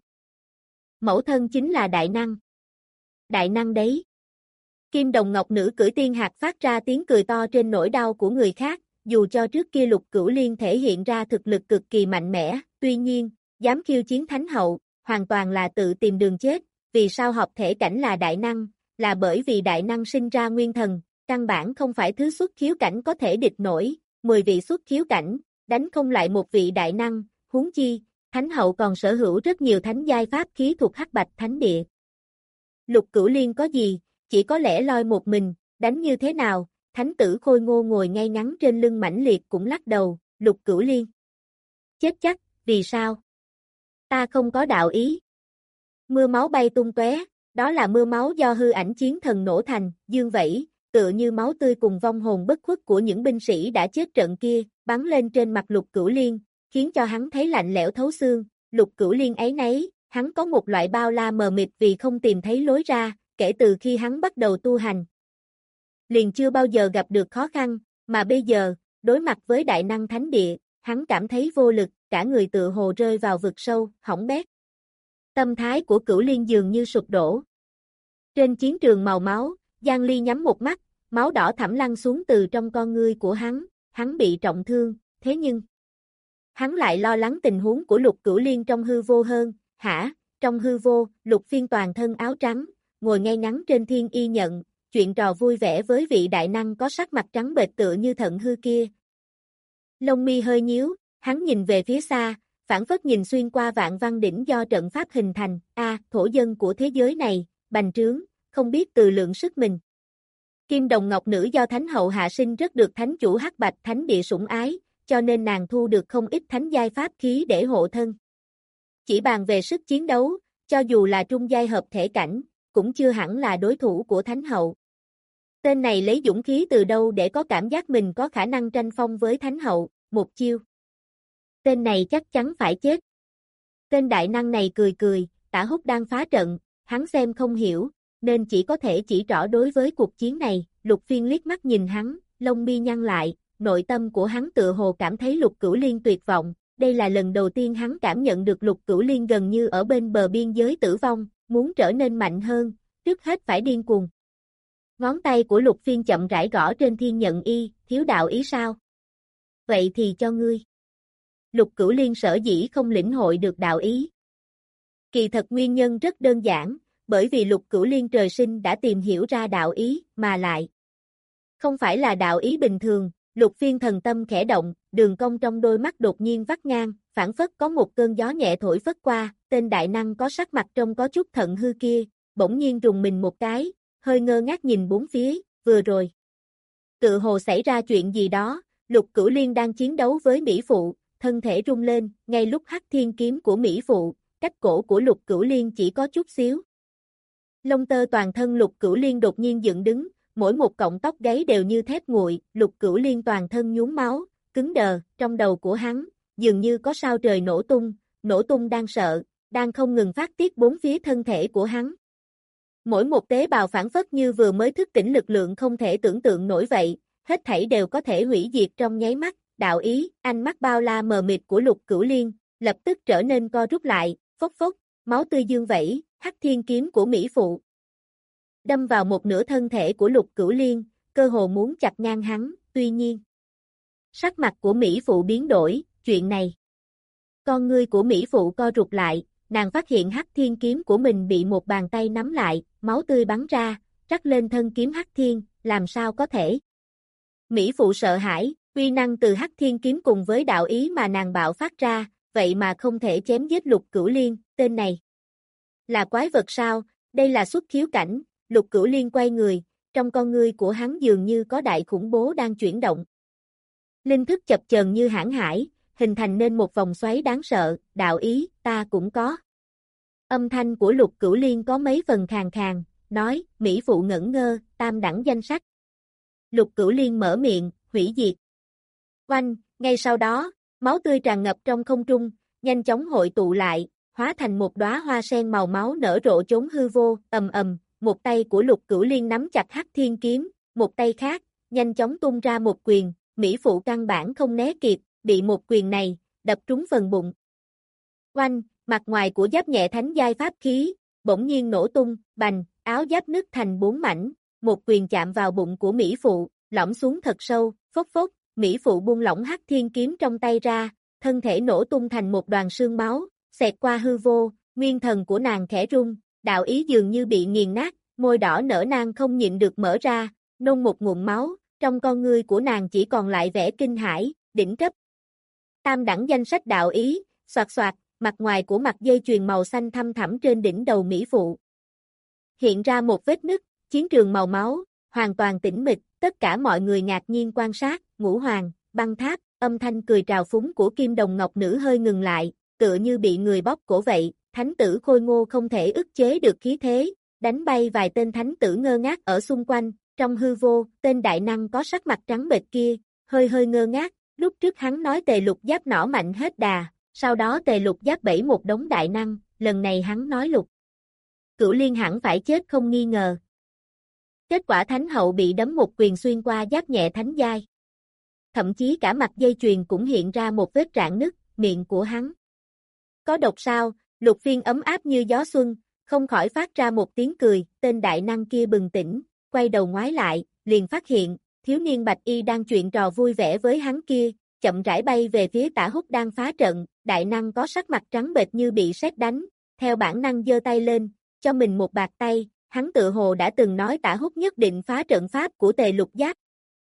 Mẫu thân chính là đại năng. Đại năng đấy. Kim đồng ngọc nữ cưỡi tiên hạt phát ra tiếng cười to trên nỗi đau của người khác, dù cho trước kia Lục Cửu Liên thể hiện ra thực lực cực kỳ mạnh mẽ, tuy nhiên, dám khiêu chiến thánh hậu, hoàn toàn là tự tìm đường chết, vì sao hợp thể cảnh là đại năng, là bởi vì đại năng sinh ra nguyên thần, căn bản không phải thứ xuất khiếu cảnh có thể địch nổi, mười vị xuất khiếu cảnh, đánh không lại một vị đại năng, huống chi, thánh hậu còn sở hữu rất nhiều thánh giai pháp khí thuộc Hắc Bạch Thánh Địa. Lục Cửu Liên có gì, chỉ có lẽ loi một mình, đánh như thế nào, thánh tử khôi ngô ngồi ngay ngắn trên lưng mãnh liệt cũng lắc đầu, Lục Cửu Liên. Chết chắc, vì sao? Ta không có đạo ý. Mưa máu bay tung tóe, đó là mưa máu do hư ảnh chiến thần nổ thành, dương vẫy, tựa như máu tươi cùng vong hồn bất khuất của những binh sĩ đã chết trận kia, bắn lên trên mặt Lục Cửu Liên, khiến cho hắn thấy lạnh lẽo thấu xương, Lục Cửu Liên ấy nấy, hắn có một loại bao la mờ mịt vì không tìm thấy lối ra, kể từ khi hắn bắt đầu tu hành. Liền chưa bao giờ gặp được khó khăn, mà bây giờ, đối mặt với đại năng thánh địa, hắn cảm thấy vô lực, cả người tựa hồ rơi vào vực sâu, hỏng bét. Tâm thái của Cửu Liên dường như sụp đổ. Trên chiến trường màu máu, Giang Ly nhắm một mắt, máu đỏ thẳm lăn xuống từ trong con ngươi của hắn, hắn bị trọng thương, thế nhưng hắn lại lo lắng tình huống của Lục Cửu Liên trong hư vô hơn, hả, trong hư vô, Lục Phiên toàn thân áo trắng, ngồi ngay ngắn trên thiên y nhận, chuyện trò vui vẻ với vị đại năng có sắc mặt trắng bệch tựa như thận hư kia. Lông mi hơi nhíu, hắn nhìn về phía xa, phản phất nhìn xuyên qua vạn văn đỉnh do trận pháp hình thành, a, thổ dân của thế giới này, bành trướng, không biết từ lượng sức mình. Kim đồng ngọc nữ do thánh hậu hạ sinh rất được thánh chủ Hắc Bạch Thánh Địa sủng ái, cho nên nàng thu được không ít thánh giai pháp khí để hộ thân. Chỉ bàn về sức chiến đấu, cho dù là trung giai hợp thể cảnh, cũng chưa hẳn là đối thủ của thánh hậu. Tên này lấy dũng khí từ đâu để có cảm giác mình có khả năng tranh phong với thánh hậu, một chiêu. Tên này chắc chắn phải chết. Tên đại năng này cười cười, Tả Húc đang phá trận, hắn xem không hiểu, nên chỉ có thể chỉ trỏ đối với cuộc chiến này, Lục Phiên liếc mắt nhìn hắn, lông mi nhăn lại, nội tâm của hắn tựa hồ cảm thấy Lục Cửu Liên tuyệt vọng, đây là lần đầu tiên hắn cảm nhận được Lục Cửu Liên gần như ở bên bờ biên giới tử vong, muốn trở nên mạnh hơn, trước hết phải điên cuồng. Ngón tay của Lục Phiên chậm rãi gõ trên thiên nhận y, thiếu đạo ý sao? Vậy thì cho ngươi. Lục Cửu Liên sở dĩ không lĩnh hội được đạo ý. Kỳ thật nguyên nhân rất đơn giản, bởi vì Lục Cửu Liên trời sinh đã tìm hiểu ra đạo ý, mà lại không phải là đạo ý bình thường. Lục Phiên thần tâm khẽ động, đường cong trong đôi mắt đột nhiên vắt ngang, phản phất có một cơn gió nhẹ thổi phất qua, tên đại năng có sắc mặt trông có chút thận hư kia, bỗng nhiên rùng mình một cái, hơi ngơ ngác nhìn bốn phía, vừa rồi. Tự hồ xảy ra chuyện gì đó, Lục Cửu Liên đang chiến đấu với Mỹ Phụ, thân thể rung lên, ngay lúc hắc thiên kiếm của Mỹ Phụ, cách cổ của Lục Cửu Liên chỉ có chút xíu. Lông tơ toàn thân Lục Cửu Liên đột nhiên dựng đứng, mỗi một cọng tóc gáy đều như thép nguội, Lục Cửu Liên toàn thân nhuốm máu, cứng đờ, trong đầu của hắn, dường như có sao trời nổ tung, nổ tung đang sợ, đang không ngừng phát tiết bốn phía thân thể của hắn. Mỗi một tế bào phản phất như vừa mới thức tỉnh lực lượng không thể tưởng tượng nổi vậy, hết thảy đều có thể hủy diệt trong nháy mắt, đạo ý, ánh mắt bao la mờ mịt của Lục Cửu Liên, lập tức trở nên co rút lại, phốc phốc, máu tươi dương vẩy, Hắc Thiên kiếm của Mỹ Phụ đâm vào một nửa thân thể của Lục Cửu Liên, cơ hồ muốn chặt ngang hắn, tuy nhiên. Sắc mặt của Mỹ Phụ biến đổi, chuyện này. Con ngươi của Mỹ Phụ co rụt lại, nàng phát hiện Hắc Thiên kiếm của mình bị một bàn tay nắm lại, máu tươi bắn ra, rắc lên thân kiếm Hắc Thiên, làm sao có thể. Mỹ Phụ sợ hãi, uy năng từ Hắc Thiên kiếm cùng với đạo ý mà nàng bạo phát ra, vậy mà không thể chém giết Lục Cửu Liên, tên này. Là quái vật sao, đây là xuất khiếu cảnh, Lục Cửu Liên quay người, trong con ngươi của hắn dường như có đại khủng bố đang chuyển động. Linh thức chập chờn như hãn hải, hình thành nên một vòng xoáy đáng sợ, đạo ý, ta cũng có. Âm thanh của Lục Cửu Liên có mấy phần khàn khàn, nói, Mỹ Phụ ngẩn ngơ, tam đẳng danh sách. Lục Cửu Liên mở miệng, hủy diệt. Oanh, ngay sau đó, máu tươi tràn ngập trong không trung, nhanh chóng hội tụ lại, hóa thành một đóa hoa sen màu máu nở rộ chốn hư vô, ầm ầm, một tay của Lục Cửu Liên nắm chặt Hắc Thiên kiếm, một tay khác, nhanh chóng tung ra một quyền, Mỹ Phụ căn bản không né kịp, bị một quyền này, đập trúng phần bụng. Oanh, mặt ngoài của giáp nhẹ thánh giai pháp khí, bỗng nhiên nổ tung, bành, áo giáp nứt thành bốn mảnh, một quyền chạm vào bụng của Mỹ Phụ, lõm xuống thật sâu, phốc phốc, Mỹ Phụ buông lỏng Hắc Thiên kiếm trong tay ra, thân thể nổ tung thành một đoàn sương máu, xẹt qua hư vô, nguyên thần của nàng khẽ rung, đạo ý dường như bị nghiền nát, môi đỏ nở nang không nhịn được mở ra, nôn một ngụm máu, trong con ngươi của nàng chỉ còn lại vẻ kinh hãi, đỉnh cấp. Tam đẳng danh sách đạo ý, xoạt xoạt, mặt ngoài của mặt dây chuyền màu xanh thăm thẳm trên đỉnh đầu Mỹ Phụ. Hiện ra một vết nứt, chiến trường màu máu, hoàn toàn tĩnh mịch, tất cả mọi người ngạc nhiên quan sát, Ngũ Hoàng, băng tháp, âm thanh cười trào phúng của Kim Đồng Ngọc Nữ hơi ngừng lại, tựa như bị người bóp cổ vậy, thánh tử khôi ngô không thể ức chế được khí thế, đánh bay vài tên thánh tử ngơ ngác ở xung quanh, trong hư vô, tên đại năng có sắc mặt trắng bệch kia, hơi hơi ngơ ngác, lúc trước hắn nói Tề Lục Giáp nỏ mạnh hết đà, sau đó Tề Lục Giáp bẫy một đống đại năng, lần này hắn nói Lục Cửu Liên hẳn phải chết không nghi ngờ. Kết quả thánh hậu bị đấm một quyền xuyên qua giáp nhẹ thánh giai. Thậm chí cả mặt dây chuyền cũng hiện ra một vết rạn nứt, miệng của hắn. Có độc sao, Lục Phiên ấm áp như gió xuân, không khỏi phát ra một tiếng cười, tên đại năng kia bừng tỉnh, quay đầu ngoái lại, liền phát hiện, thiếu niên Bạch Y đang chuyện trò vui vẻ với hắn kia, chậm rãi bay về phía Tả Húc đang phá trận, đại năng có sắc mặt trắng bệch như bị sét đánh, theo bản năng giơ tay lên, cho mình một bạt tay, hắn tự hồ đã từng nói Tả Húc nhất định phá trận pháp của Tề Lục Giáp.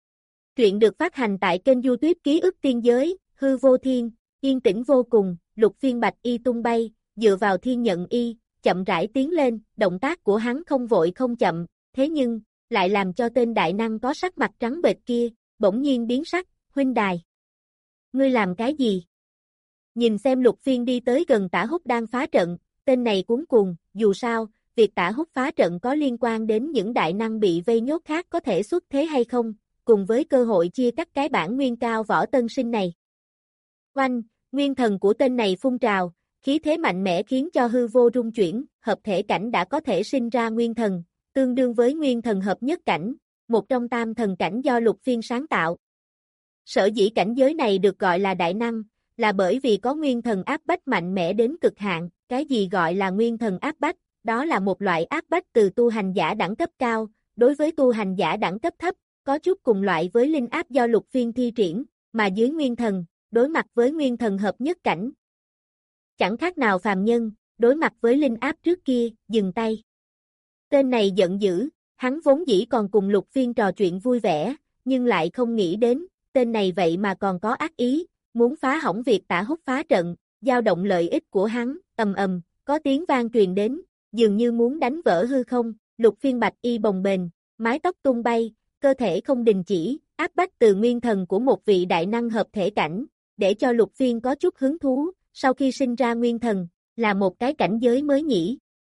Truyện được phát hành tại kênh YouTube Ký ức Tiên Giới, Hư Vô Thiên, yên tĩnh vô cùng, Lục Phiên Bạch Y tung bay, dựa vào thiên nhận y, chậm rãi tiến lên, động tác của hắn không vội không chậm, thế nhưng, lại làm cho tên đại năng có sắc mặt trắng bệch kia, bỗng nhiên biến sắc, huynh đài. Ngươi làm cái gì? Nhìn xem Lục Phiên đi tới gần Tả Húc đang phá trận, tên này cuống cuồng, dù sao, việc Tả Húc phá trận có liên quan đến những đại năng bị vây nhốt khác có thể xuất thế hay không, cùng với cơ hội chia cắt cái bản nguyên cao võ tân sinh này. Oanh, nguyên thần của tên này phun trào, khí thế mạnh mẽ khiến cho hư vô rung chuyển, hợp thể cảnh đã có thể sinh ra nguyên thần, tương đương với nguyên thần hợp nhất cảnh, một trong tam thần cảnh do Lục Phiên sáng tạo. Sở dĩ cảnh giới này được gọi là đại năng, là bởi vì có nguyên thần áp bách mạnh mẽ đến cực hạn, cái gì gọi là nguyên thần áp bách, đó là một loại áp bách từ tu hành giả đẳng cấp cao, đối với tu hành giả đẳng cấp thấp, có chút cùng loại với linh áp do Lục Phiên thi triển, mà dưới nguyên thần, đối mặt với nguyên thần hợp nhất cảnh. Chẳng khác nào phàm nhân, đối mặt với linh áp trước kia, dừng tay. Tên này giận dữ, hắn vốn dĩ còn cùng Lục Phiên trò chuyện vui vẻ, nhưng lại không nghĩ đến, tên này vậy mà còn có ác ý, muốn phá hỏng việc Tả Húc phá trận, dao động lợi ích của hắn, ầm ầm, có tiếng vang truyền đến, dường như muốn đánh vỡ hư không, Lục Phiên Bạch Y bồng bềnh, mái tóc tung bay, cơ thể không đình chỉ, áp bách từ nguyên thần của một vị đại năng hợp thể cảnh, để cho Lục Phiên có chút hứng thú, sau khi sinh ra nguyên thần, là một cái cảnh giới mới nhỉ.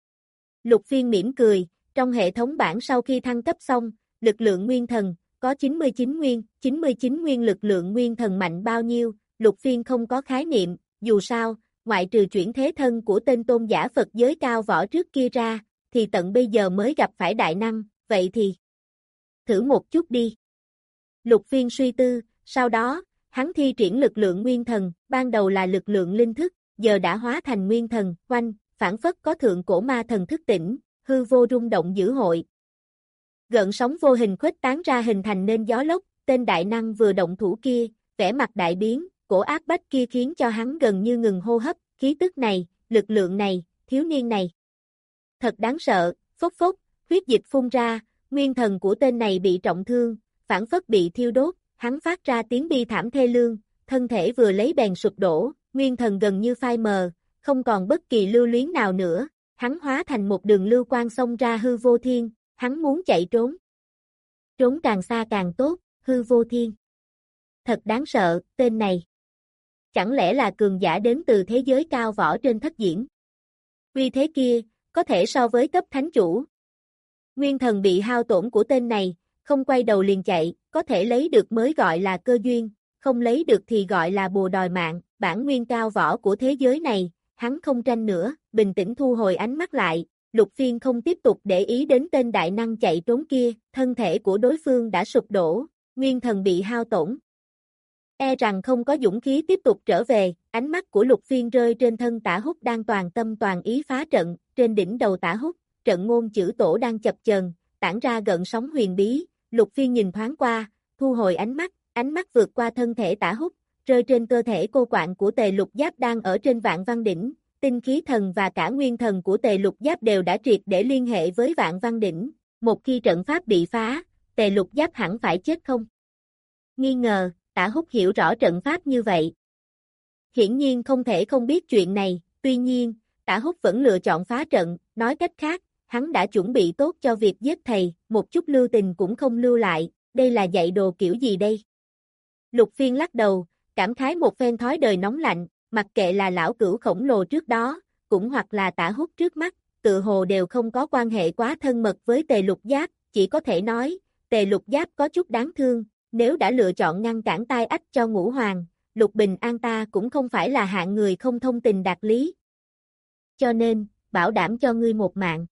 Lục Phiên mỉm cười, trong hệ thống bảng sau khi thăng cấp xong, lực lượng nguyên thần, có chín mươi chín nguyên, chín mươi chín nguyên lực lượng nguyên thần mạnh bao nhiêu, Lục Phiên không có khái niệm, dù sao, ngoại trừ chuyển thế thân của tên tôn giả Phật giới cao võ trước kia ra, thì tận bây giờ mới gặp phải đại năng, vậy thì thử một chút đi. Lục Phiên suy tư, sau đó, hắn thi triển lực lượng nguyên thần, ban đầu là lực lượng linh thức, giờ đã hóa thành nguyên thần, oanh, phản phất có thượng cổ ma thần thức tỉnh, hư vô rung động dữ hội. Gợn sóng vô hình khuếch tán ra hình thành nên gió lốc, tên đại năng vừa động thủ kia, vẻ mặt đại biến, cổ áp bách kia khiến cho hắn gần như ngừng hô hấp, khí tức này, lực lượng này, thiếu niên này. Thật đáng sợ, phốc phốc, huyết dịch phun ra, nguyên thần của tên này bị trọng thương, phản phất bị thiêu đốt, hắn phát ra tiếng bi thảm thê lương, thân thể vừa lấy bèn sụp đổ, nguyên thần gần như phai mờ, không còn bất kỳ lưu luyến nào nữa, hắn hóa thành một đường lưu quang xông ra hư vô thiên, hắn muốn chạy trốn. Trốn càng xa càng tốt, hư vô thiên. Thật đáng sợ, tên này. Chẳng lẽ là cường giả đến từ thế giới cao võ trên thất diễn? Uy thế kia, có thể so với cấp thánh chủ. Nguyên thần bị hao tổn của tên này, không quay đầu liền chạy, có thể lấy được mới gọi là cơ duyên, không lấy được thì gọi là bùa đòi mạng, bản nguyên cao võ của thế giới này, hắn không tranh nữa, bình tĩnh thu hồi ánh mắt lại, Lục Phiên không tiếp tục để ý đến tên đại năng chạy trốn kia, thân thể của đối phương đã sụp đổ, nguyên thần bị hao tổn. E rằng không có dũng khí tiếp tục trở về, ánh mắt của Lục Phiên rơi trên thân Tả Húc đang toàn tâm toàn ý phá trận, trên đỉnh đầu Tả Húc, trận ngôn chữ tổ đang chập chờn, tản ra gợn sóng huyền bí, Lục Phiên nhìn thoáng qua, thu hồi ánh mắt, ánh mắt vượt qua thân thể Tả Húc, rơi trên cơ thể cô quạng của Tề Lục Giáp đang ở trên Vạn Văn Đỉnh, tinh khí thần và cả nguyên thần của Tề Lục Giáp đều đã triệt để liên hệ với Vạn Văn Đỉnh, một khi trận pháp bị phá, Tề Lục Giáp hẳn phải chết không? Nghi ngờ, Tả Húc hiểu rõ trận pháp như vậy. Hiển nhiên không thể không biết chuyện này, tuy nhiên, Tả Húc vẫn lựa chọn phá trận, nói cách khác, hắn đã chuẩn bị tốt cho việc giết thầy, một chút lưu tình cũng không lưu lại, đây là dạy đồ kiểu gì đây? Lục Phiên lắc đầu, cảm khái một phen thói đời nóng lạnh, mặc kệ là lão cửu khổng lồ trước đó, cũng hoặc là Tả Húc trước mắt, tự hồ đều không có quan hệ quá thân mật với Tề Lục Giáp, chỉ có thể nói, Tề Lục Giáp có chút đáng thương, nếu đã lựa chọn ngăn cản tai ách cho Ngũ Hoàng, Lục Bình An ta cũng không phải là hạng người không thông tình đạt lý. Cho nên, bảo đảm cho ngươi một mạng.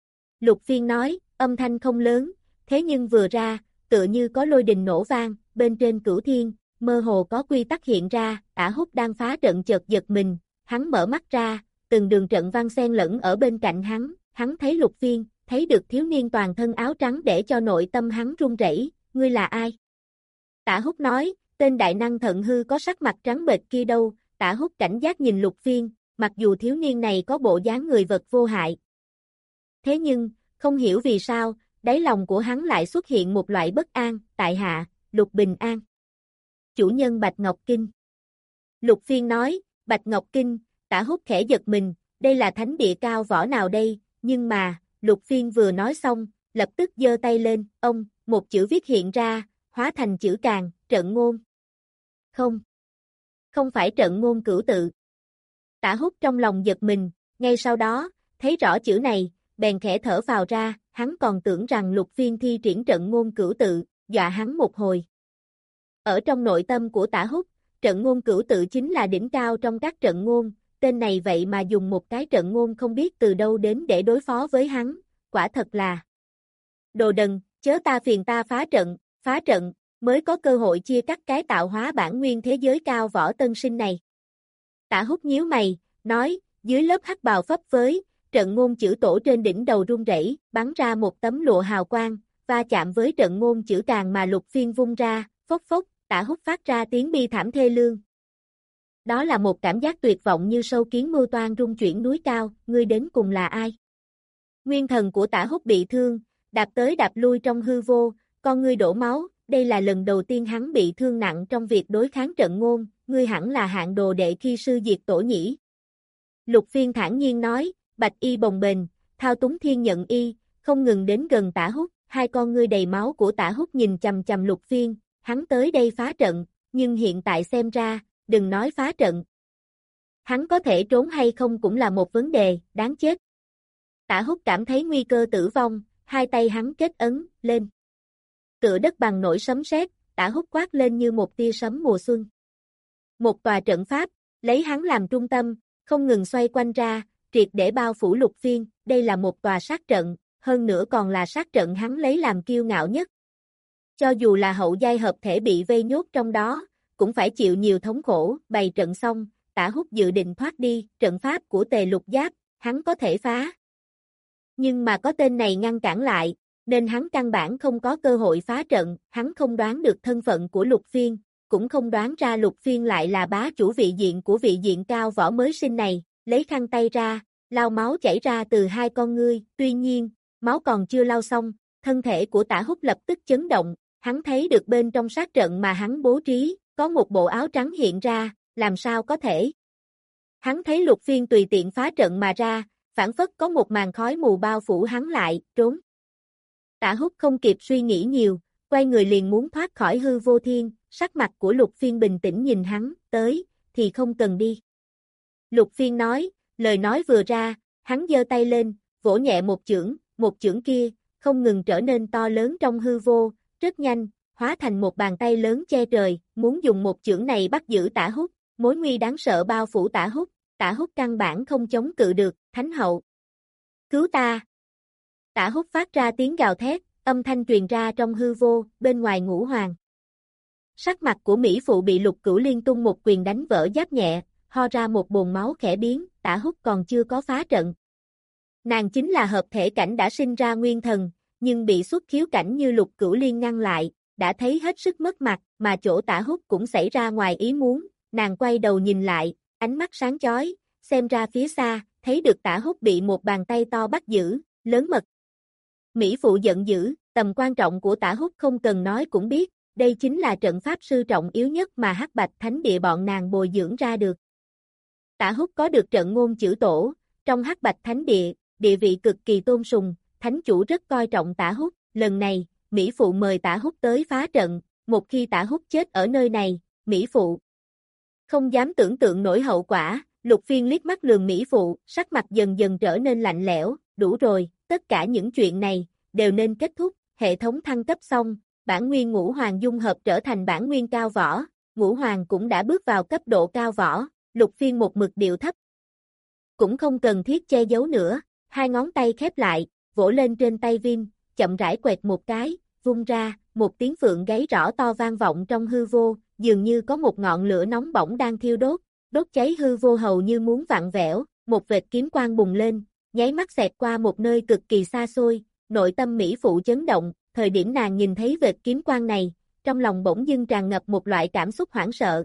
Lục Phiên nói, âm thanh không lớn, thế nhưng vừa ra, tựa như có lôi đình nổ vang, bên trên cửu thiên, mơ hồ có quy tắc hiện ra, Tả Húc đang phá trận chợt giật mình, hắn mở mắt ra, từng đường trận văn xen lẫn ở bên cạnh hắn, hắn thấy Lục Phiên, thấy được thiếu niên toàn thân áo trắng để cho nội tâm hắn run rẩy, ngươi là ai? Tả Húc nói, tên đại năng thận hư có sắc mặt trắng bệch kia đâu, Tả Húc cảnh giác nhìn Lục Phiên, mặc dù thiếu niên này có bộ dáng người vật vô hại. Thế nhưng, không hiểu vì sao, đáy lòng của hắn lại xuất hiện một loại bất an, tại hạ, Lục Bình An. Chủ nhân Bạch Ngọc Kinh. Lục Phiên nói, Bạch Ngọc Kinh, Tả Húc khẽ giật mình, đây là thánh địa cao võ nào đây, nhưng mà, Lục Phiên vừa nói xong, lập tức giơ tay lên, ông, một chữ viết hiện ra, hóa thành chữ Càn, trận ngôn. Không, không phải trận ngôn cửu tự. Tả Húc trong lòng giật mình, ngay sau đó, thấy rõ chữ này, bèn khẽ thở vào ra, hắn còn tưởng rằng Lục Phiên thi triển trận ngôn cửu tự, dọa hắn một hồi. Ở trong nội tâm của Tả Húc, trận ngôn cửu tự chính là đỉnh cao trong các trận ngôn, tên này vậy mà dùng một cái trận ngôn không biết từ đâu đến để đối phó với hắn, quả thật là đồ đần, chớ ta phiền ta phá trận, phá trận, mới có cơ hội chia cắt cái tạo hóa bản nguyên thế giới cao võ tân sinh này. Tả Húc nhíu mày, nói, dưới lớp hắc bào phấp phới, trận ngôn chữ tổ trên đỉnh đầu rung rẩy, bắn ra một tấm lụa hào quang, va chạm với trận ngôn chữ Càn mà Lục Phiên vung ra, phốc phốc, Tả Húc phát ra tiếng bi thảm thê lương. Đó là một cảm giác tuyệt vọng như sâu kiến mưu toan rung chuyển núi cao, ngươi đến cùng là ai? Nguyên thần của Tả Húc bị thương, đạp tới đạp lui trong hư vô, con ngươi đổ máu, đây là lần đầu tiên hắn bị thương nặng trong việc đối kháng trận ngôn, ngươi hẳn là hạng đồ đệ khi sư diệt tổ nhỉ. Lục Phiên thản nhiên nói, bạch y bồng bềnh, thao túng thiên nhận y, không ngừng đến gần Tả Húc, hai con ngươi đầy máu của Tả Húc nhìn chầm chầm Lục Phiên, hắn tới đây phá trận, nhưng hiện tại xem ra, đừng nói phá trận. Hắn có thể trốn hay không cũng là một vấn đề, đáng chết. Tả Húc cảm thấy nguy cơ tử vong, hai tay hắn kết ấn, lên. Tựa đất bằng nổi sấm sét, Tả Húc quát lên như một tia sấm mùa xuân. Một tòa trận pháp, lấy hắn làm trung tâm, không ngừng xoay quanh ra, triệt để bao phủ Lục Phiên, đây là một tòa sát trận, hơn nữa còn là sát trận hắn lấy làm kiêu ngạo nhất. Cho dù là hậu giai hợp thể bị vây nhốt trong đó, cũng phải chịu nhiều thống khổ, bày trận xong, Tả Húc dự định thoát đi, trận pháp của Tề Lục Giáp, hắn có thể phá. Nhưng mà có tên này ngăn cản lại, nên hắn căn bản không có cơ hội phá trận, hắn không đoán được thân phận của Lục Phiên, cũng không đoán ra Lục Phiên lại là bá chủ vị diện của vị diện cao võ mới sinh này, lấy khăn tay ra, lau máu chảy ra từ hai con ngươi, tuy nhiên, máu còn chưa lau xong, thân thể của Tả Húc lập tức chấn động, hắn thấy được bên trong sát trận mà hắn bố trí, có một bộ áo trắng hiện ra, làm sao có thể. Hắn thấy Lục Phiên tùy tiện phá trận mà ra, phản phất có một màn khói mù bao phủ hắn lại, trốn. Tả Húc không kịp suy nghĩ nhiều, quay người liền muốn thoát khỏi hư vô thiên, sắc mặt của Lục Phiên bình tĩnh nhìn hắn, tới, thì không cần đi. Lục Phiên nói, lời nói vừa ra, hắn giơ tay lên, vỗ nhẹ một chưởng, một chưởng kia, không ngừng trở nên to lớn trong hư vô, rất nhanh, hóa thành một bàn tay lớn che trời, muốn dùng một chưởng này bắt giữ Tả Húc, mối nguy đáng sợ bao phủ Tả Húc, Tả Húc căn bản không chống cự được, Thánh hậu. Cứu ta! Tả Húc phát ra tiếng gào thét, âm thanh truyền ra trong hư vô, bên ngoài Ngũ Hoàng. Sắc mặt của Mỹ Phụ bị Lục Cửu Liên tung một quyền đánh vỡ giáp nhẹ, ho ra một bồn máu khẽ biến, Tả Húc còn chưa có phá trận. Nàng chính là hợp thể cảnh đã sinh ra nguyên thần, nhưng bị xuất khiếu cảnh như Lục Cửu Liên ngăn lại, đã thấy hết sức mất mặt, mà chỗ Tả Húc cũng xảy ra ngoài ý muốn, nàng quay đầu nhìn lại, ánh mắt sáng chói, xem ra phía xa, thấy được Tả Húc bị một bàn tay to bắt giữ, lớn mật. Mỹ Phụ giận dữ, tầm quan trọng của Tả Húc không cần nói cũng biết, đây chính là trận pháp sư trọng yếu nhất mà Hắc Bạch Thánh Địa bọn nàng bồi dưỡng ra được. Tả Húc có được trận ngôn chữ tổ, trong Hắc Bạch Thánh Địa, địa vị cực kỳ tôn sùng, thánh chủ rất coi trọng Tả Húc, lần này, Mỹ Phụ mời Tả Húc tới phá trận, một khi Tả Húc chết ở nơi này, Mỹ Phụ không dám tưởng tượng nổi hậu quả, Lục Phiên liếc mắt lườm Mỹ Phụ, sắc mặt dần dần trở nên lạnh lẽo, đủ rồi, tất cả những chuyện này, đều nên kết thúc, hệ thống thăng cấp xong, bản nguyên Ngũ Hoàng dung hợp trở thành bản nguyên cao võ, Ngũ Hoàng cũng đã bước vào cấp độ cao võ, Lục Phiên một mực điệu thấp. Cũng không cần thiết che giấu nữa, hai ngón tay khép lại, vỗ lên trên tay Viêm, chậm rãi quẹt một cái, vung ra, một tiếng phượng gáy rõ to vang vọng trong hư vô, dường như có một ngọn lửa nóng bỏng đang thiêu đốt, đốt cháy hư vô hầu như muốn vặn vẹo, một vệt kiếm quang bùng lên, nháy mắt xẹt qua một nơi cực kỳ xa xôi, nội tâm Mỹ Phụ chấn động, thời điểm nàng nhìn thấy vệt kiếm quang này, trong lòng bỗng dưng tràn ngập một loại cảm xúc hoảng sợ.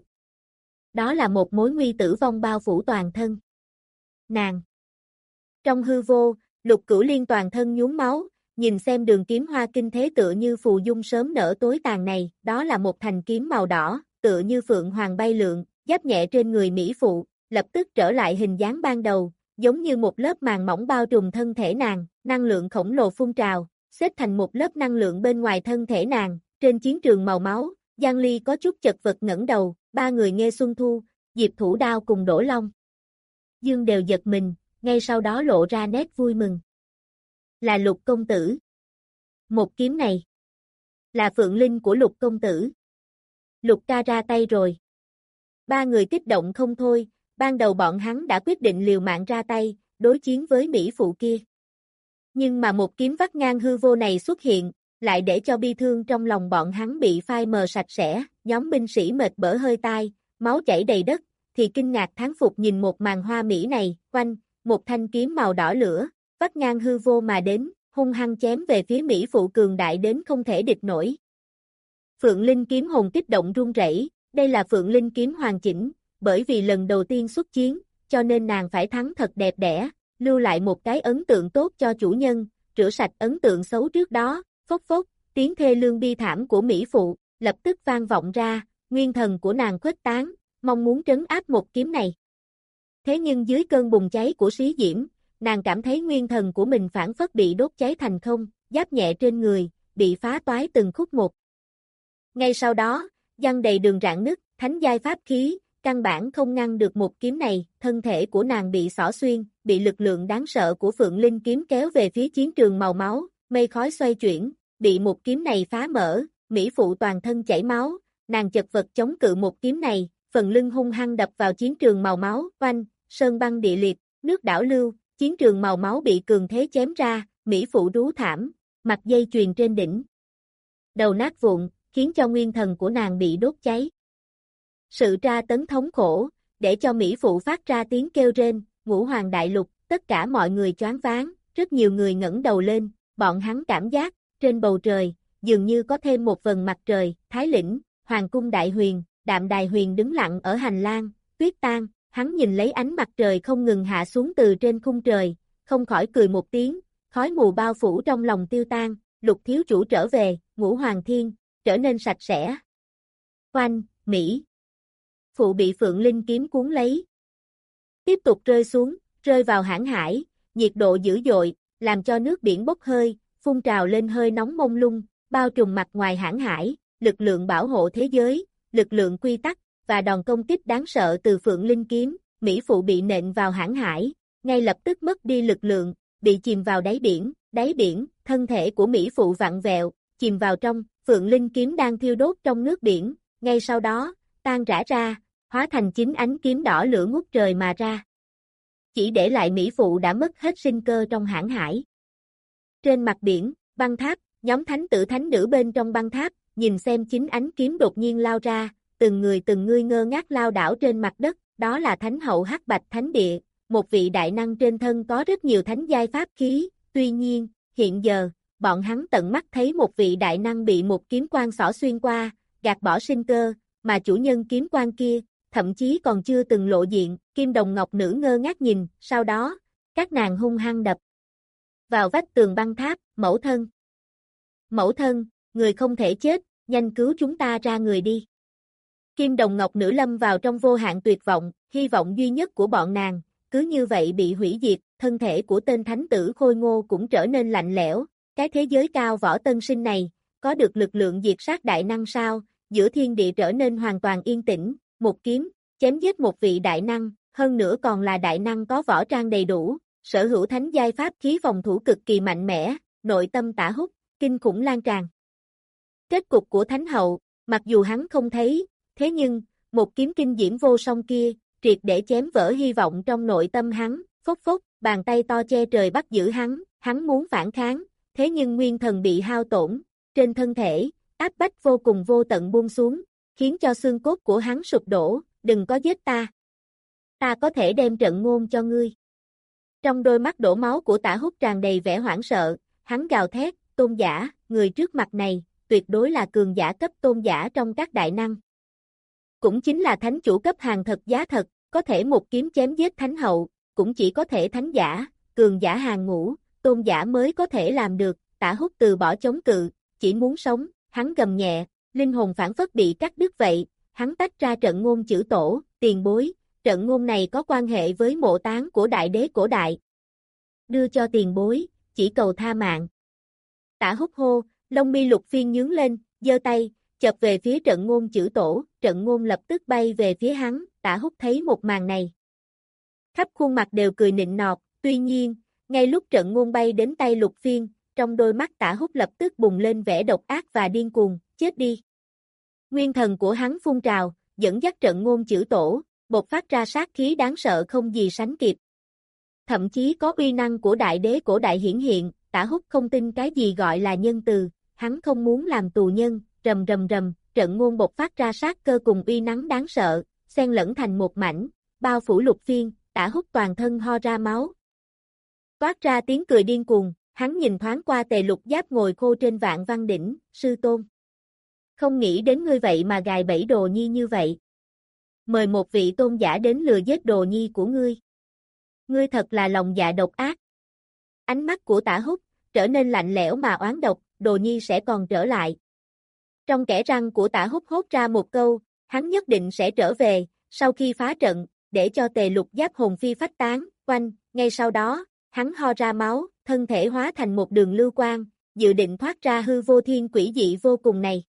Đó là một mối nguy tử vong bao phủ toàn thân. Nàng. Trong hư vô, Lục Cửu Liên toàn thân nhuốm máu, nhìn xem đường kiếm hoa kinh thế tựa như phù dung sớm nở tối tàn này, đó là một thành kiếm màu đỏ, tựa như phượng hoàng bay lượn, giáp nhẹ trên người Mỹ Phụ, lập tức trở lại hình dáng ban đầu, giống như một lớp màng mỏng bao trùm thân thể nàng, năng lượng khổng lồ phun trào, xếp thành một lớp năng lượng bên ngoài thân thể nàng, trên chiến trường màu máu, Giang Ly có chút chật vật ngẩng đầu, ba người nghe Xuân Thu, Diệp Thủ Đao cùng Đỗ Long. Dương đều giật mình, ngay sau đó lộ ra nét vui mừng. Là Lục công tử. Một kiếm này là phượng linh của Lục công tử. Lục ca ra tay rồi. Ba người kích động không thôi, ban đầu bọn hắn đã quyết định liều mạng ra tay, đối chiến với Mỹ Phụ kia. Nhưng mà một kiếm vắt ngang hư vô này xuất hiện, lại để cho bi thương trong lòng bọn hắn bị phai mờ sạch sẽ, nhóm binh sĩ mệt bở hơi tai, máu chảy đầy đất, thì kinh ngạc thán phục nhìn một màn hoa mỹ này, quanh, một thanh kiếm màu đỏ lửa, vắt ngang hư vô mà đến, hung hăng chém về phía Mỹ Phụ cường đại đến không thể địch nổi. Phượng Linh kiếm hồn kích động run rẩy, đây là Phượng Linh kiếm hoàn chỉnh, bởi vì lần đầu tiên xuất chiến, cho nên nàng phải thắng thật đẹp đẽ, lưu lại một cái ấn tượng tốt cho chủ nhân, rửa sạch ấn tượng xấu trước đó, phốc phốc, tiếng thê lương bi thảm của Mỹ Phụ, lập tức vang vọng ra, nguyên thần của nàng khuếch tán, mong muốn trấn áp một kiếm này. Thế nhưng dưới cơn bùng cháy của xí diễm, nàng cảm thấy nguyên thần của mình phản phất bị đốt cháy thành không, giáp nhẹ trên người, bị phá toái từng khúc một. Ngay sau đó, văng đầy đường rạn nứt, thánh giai pháp khí, căn bản không ngăn được một kiếm này, thân thể của nàng bị xỏ xuyên, bị lực lượng đáng sợ của Phượng Linh kiếm kéo về phía chiến trường màu máu, mây khói xoay chuyển, bị một kiếm này phá mở, Mỹ Phụ toàn thân chảy máu, nàng chật vật chống cự một kiếm này, phần lưng hung hăng đập vào chiến trường màu máu, oanh, sơn băng địa liệt, Nước đảo lưu, chiến trường màu máu bị cường thế chém ra, mỹ phụ rú thảm, mặt dây chuyền trên đỉnh. Đầu nát vụn, khiến cho nguyên thần của nàng bị đốt cháy. Sự tra tấn thống khổ, để cho mỹ phụ phát ra tiếng kêu rên, ngũ hoàng đại lục, tất cả mọi người choáng váng, rất nhiều người ngẩng đầu lên, bọn hắn cảm giác, trên bầu trời, dường như có thêm một vầng mặt trời, Thái Lĩnh, Hoàng cung Đại Huyền, Đạm Đài Huyền đứng lặng ở hành lang, tuyết tan, hắn nhìn lấy ánh mặt trời không ngừng hạ xuống từ trên khung trời, không khỏi cười một tiếng, khói mù bao phủ trong lòng tiêu tan, Lục thiếu chủ trở về, ngũ hoàng thiên, trở nên sạch sẽ. Oanh, Mỹ. Phụ bị Phượng Linh kiếm cuốn lấy. Tiếp tục rơi xuống, rơi vào hãn hải, nhiệt độ dữ dội, làm cho nước biển bốc hơi, phun trào lên hơi nóng mông lung, bao trùm mặt ngoài hãn hải, lực lượng bảo hộ thế giới, lực lượng quy tắc, và đòn công kích đáng sợ từ Phượng Linh kiếm, Mỹ phụ bị nện vào hãn hải, ngay lập tức mất đi lực lượng, bị chìm vào đáy biển, đáy biển, thân thể của Mỹ phụ vặn vẹo, chìm vào trong, Phượng Linh kiếm đang thiêu đốt trong nước biển, ngay sau đó, tan rã ra, hóa thành chín ánh kiếm đỏ lửa ngút trời mà ra. Chỉ để lại Mỹ phụ đã mất hết sinh cơ trong hãn hải. Trên mặt biển, băng tháp, nhóm thánh tử thánh nữ bên trong băng tháp, nhìn xem chín ánh kiếm đột nhiên lao ra, từng người từng người ngơ ngác lao đảo trên mặt đất, đó là thánh hậu Hắc Bạch Thánh Địa, một vị đại năng trên thân có rất nhiều thánh giai pháp khí, tuy nhiên, hiện giờ, bọn hắn tận mắt thấy một vị đại năng bị một kiếm quang xỏ xuyên qua, gạt bỏ sinh cơ, mà chủ nhân kiếm quang kia, thậm chí còn chưa từng lộ diện, Kim Đồng Ngọc Nữ ngơ ngác nhìn, sau đó, các nàng hung hăng đập vào vách tường băng tháp, mẫu thân. Mẫu thân, người không thể chết, nhanh cứu chúng ta ra người đi. Kim Đồng Ngọc Nữ lâm vào trong vô hạn tuyệt vọng, hy vọng duy nhất của bọn nàng, cứ như vậy bị hủy diệt, thân thể của tên thánh tử Khôi Ngô cũng trở nên lạnh lẽo, cái thế giới cao võ tân sinh này, có được lực lượng diệt sát đại năng sao, giữa thiên địa trở nên hoàn toàn yên tĩnh, một kiếm, chém giết một vị đại năng, hơn nữa còn là đại năng có võ trang đầy đủ, sở hữu thánh giai pháp khí phòng thủ cực kỳ mạnh mẽ, nội tâm Tả Húc, kinh khủng lan tràn. Kết cục của thánh hậu, mặc dù hắn không thấy, thế nhưng, một kiếm kinh diễm vô song kia, triệt để chém vỡ hy vọng trong nội tâm hắn, phốc phốc, bàn tay to che trời bắt giữ hắn, hắn muốn phản kháng, thế nhưng nguyên thần bị hao tổn, trên thân thể, áp bách vô cùng vô tận buông xuống, khiến cho xương cốt của hắn sụp đổ, đừng có giết ta. Ta có thể đem trận ngôn cho ngươi. Trong đôi mắt đổ máu của Tả Húc tràn đầy vẻ hoảng sợ, hắn gào thét, tôn giả, người trước mặt này, tuyệt đối là cường giả cấp tôn giả trong các đại năng. Cũng chính là thánh chủ cấp hàng thật giá thật, có thể một kiếm chém giết thánh hậu, cũng chỉ có thể thánh giả, cường giả hàng ngũ, tôn giả mới có thể làm được, Tả Húc từ bỏ chống cự, chỉ muốn sống, hắn gầm nhẹ, linh hồn phản phất bị cắt đứt vậy, hắn tách ra trận ngôn chữ tổ, tiền bối, trận ngôn này có quan hệ với mộ táng của đại đế cổ đại. Đưa cho tiền bối, chỉ cầu tha mạng. Tả Húc hô, lông mi lục phiên nhướng lên, giơ tay, chộp về phía trận ngôn chữ tổ, trận ngôn lập tức bay về phía hắn, Tả Húc thấy một màn này. Khắp khuôn mặt đều cười nịnh nọt, tuy nhiên, ngay lúc trận ngôn bay đến tay lục phiên, trong đôi mắt Tả Húc lập tức bùng lên vẻ độc ác và điên cuồng, chết đi. Nguyên thần của hắn phun trào, dẫn dắt trận ngôn chữ tổ, bộc phát ra sát khí đáng sợ không gì sánh kịp. Thậm chí có uy năng của đại đế cổ đại hiển hiện, Tả Húc không tin cái gì gọi là nhân từ, hắn không muốn làm tù nhân, rầm rầm rầm, trận ngôn bộc phát ra sát cơ cùng uy năng đáng sợ, xen lẫn thành một mảnh, bao phủ lục phiên, Tả Húc toàn thân ho ra máu. Toát ra tiếng cười điên cuồng, hắn nhìn thoáng qua Tề Lục Giáp ngồi khô trên Vạn Văn đỉnh, sư tôn. Không nghĩ đến ngươi vậy mà gài bẫy Đồ Nhi như vậy. Mời một vị tôn giả đến lừa giết Đồ Nhi của ngươi. Ngươi thật là lòng dạ độc ác. Ánh mắt của Tả Húc trở nên lạnh lẽo mà oán độc, Đồ Nhi sẽ còn trở lại. Trong kẽ răng của Tả Húc hốt ra một câu, hắn nhất định sẽ trở về, sau khi phá trận, để cho Tề Lục Giáp hồn phi phách tán, quanh, ngay sau đó, hắn ho ra máu, thân thể hóa thành một đường lưu quang, dự định thoát ra hư vô thiên quỷ dị vô cùng này.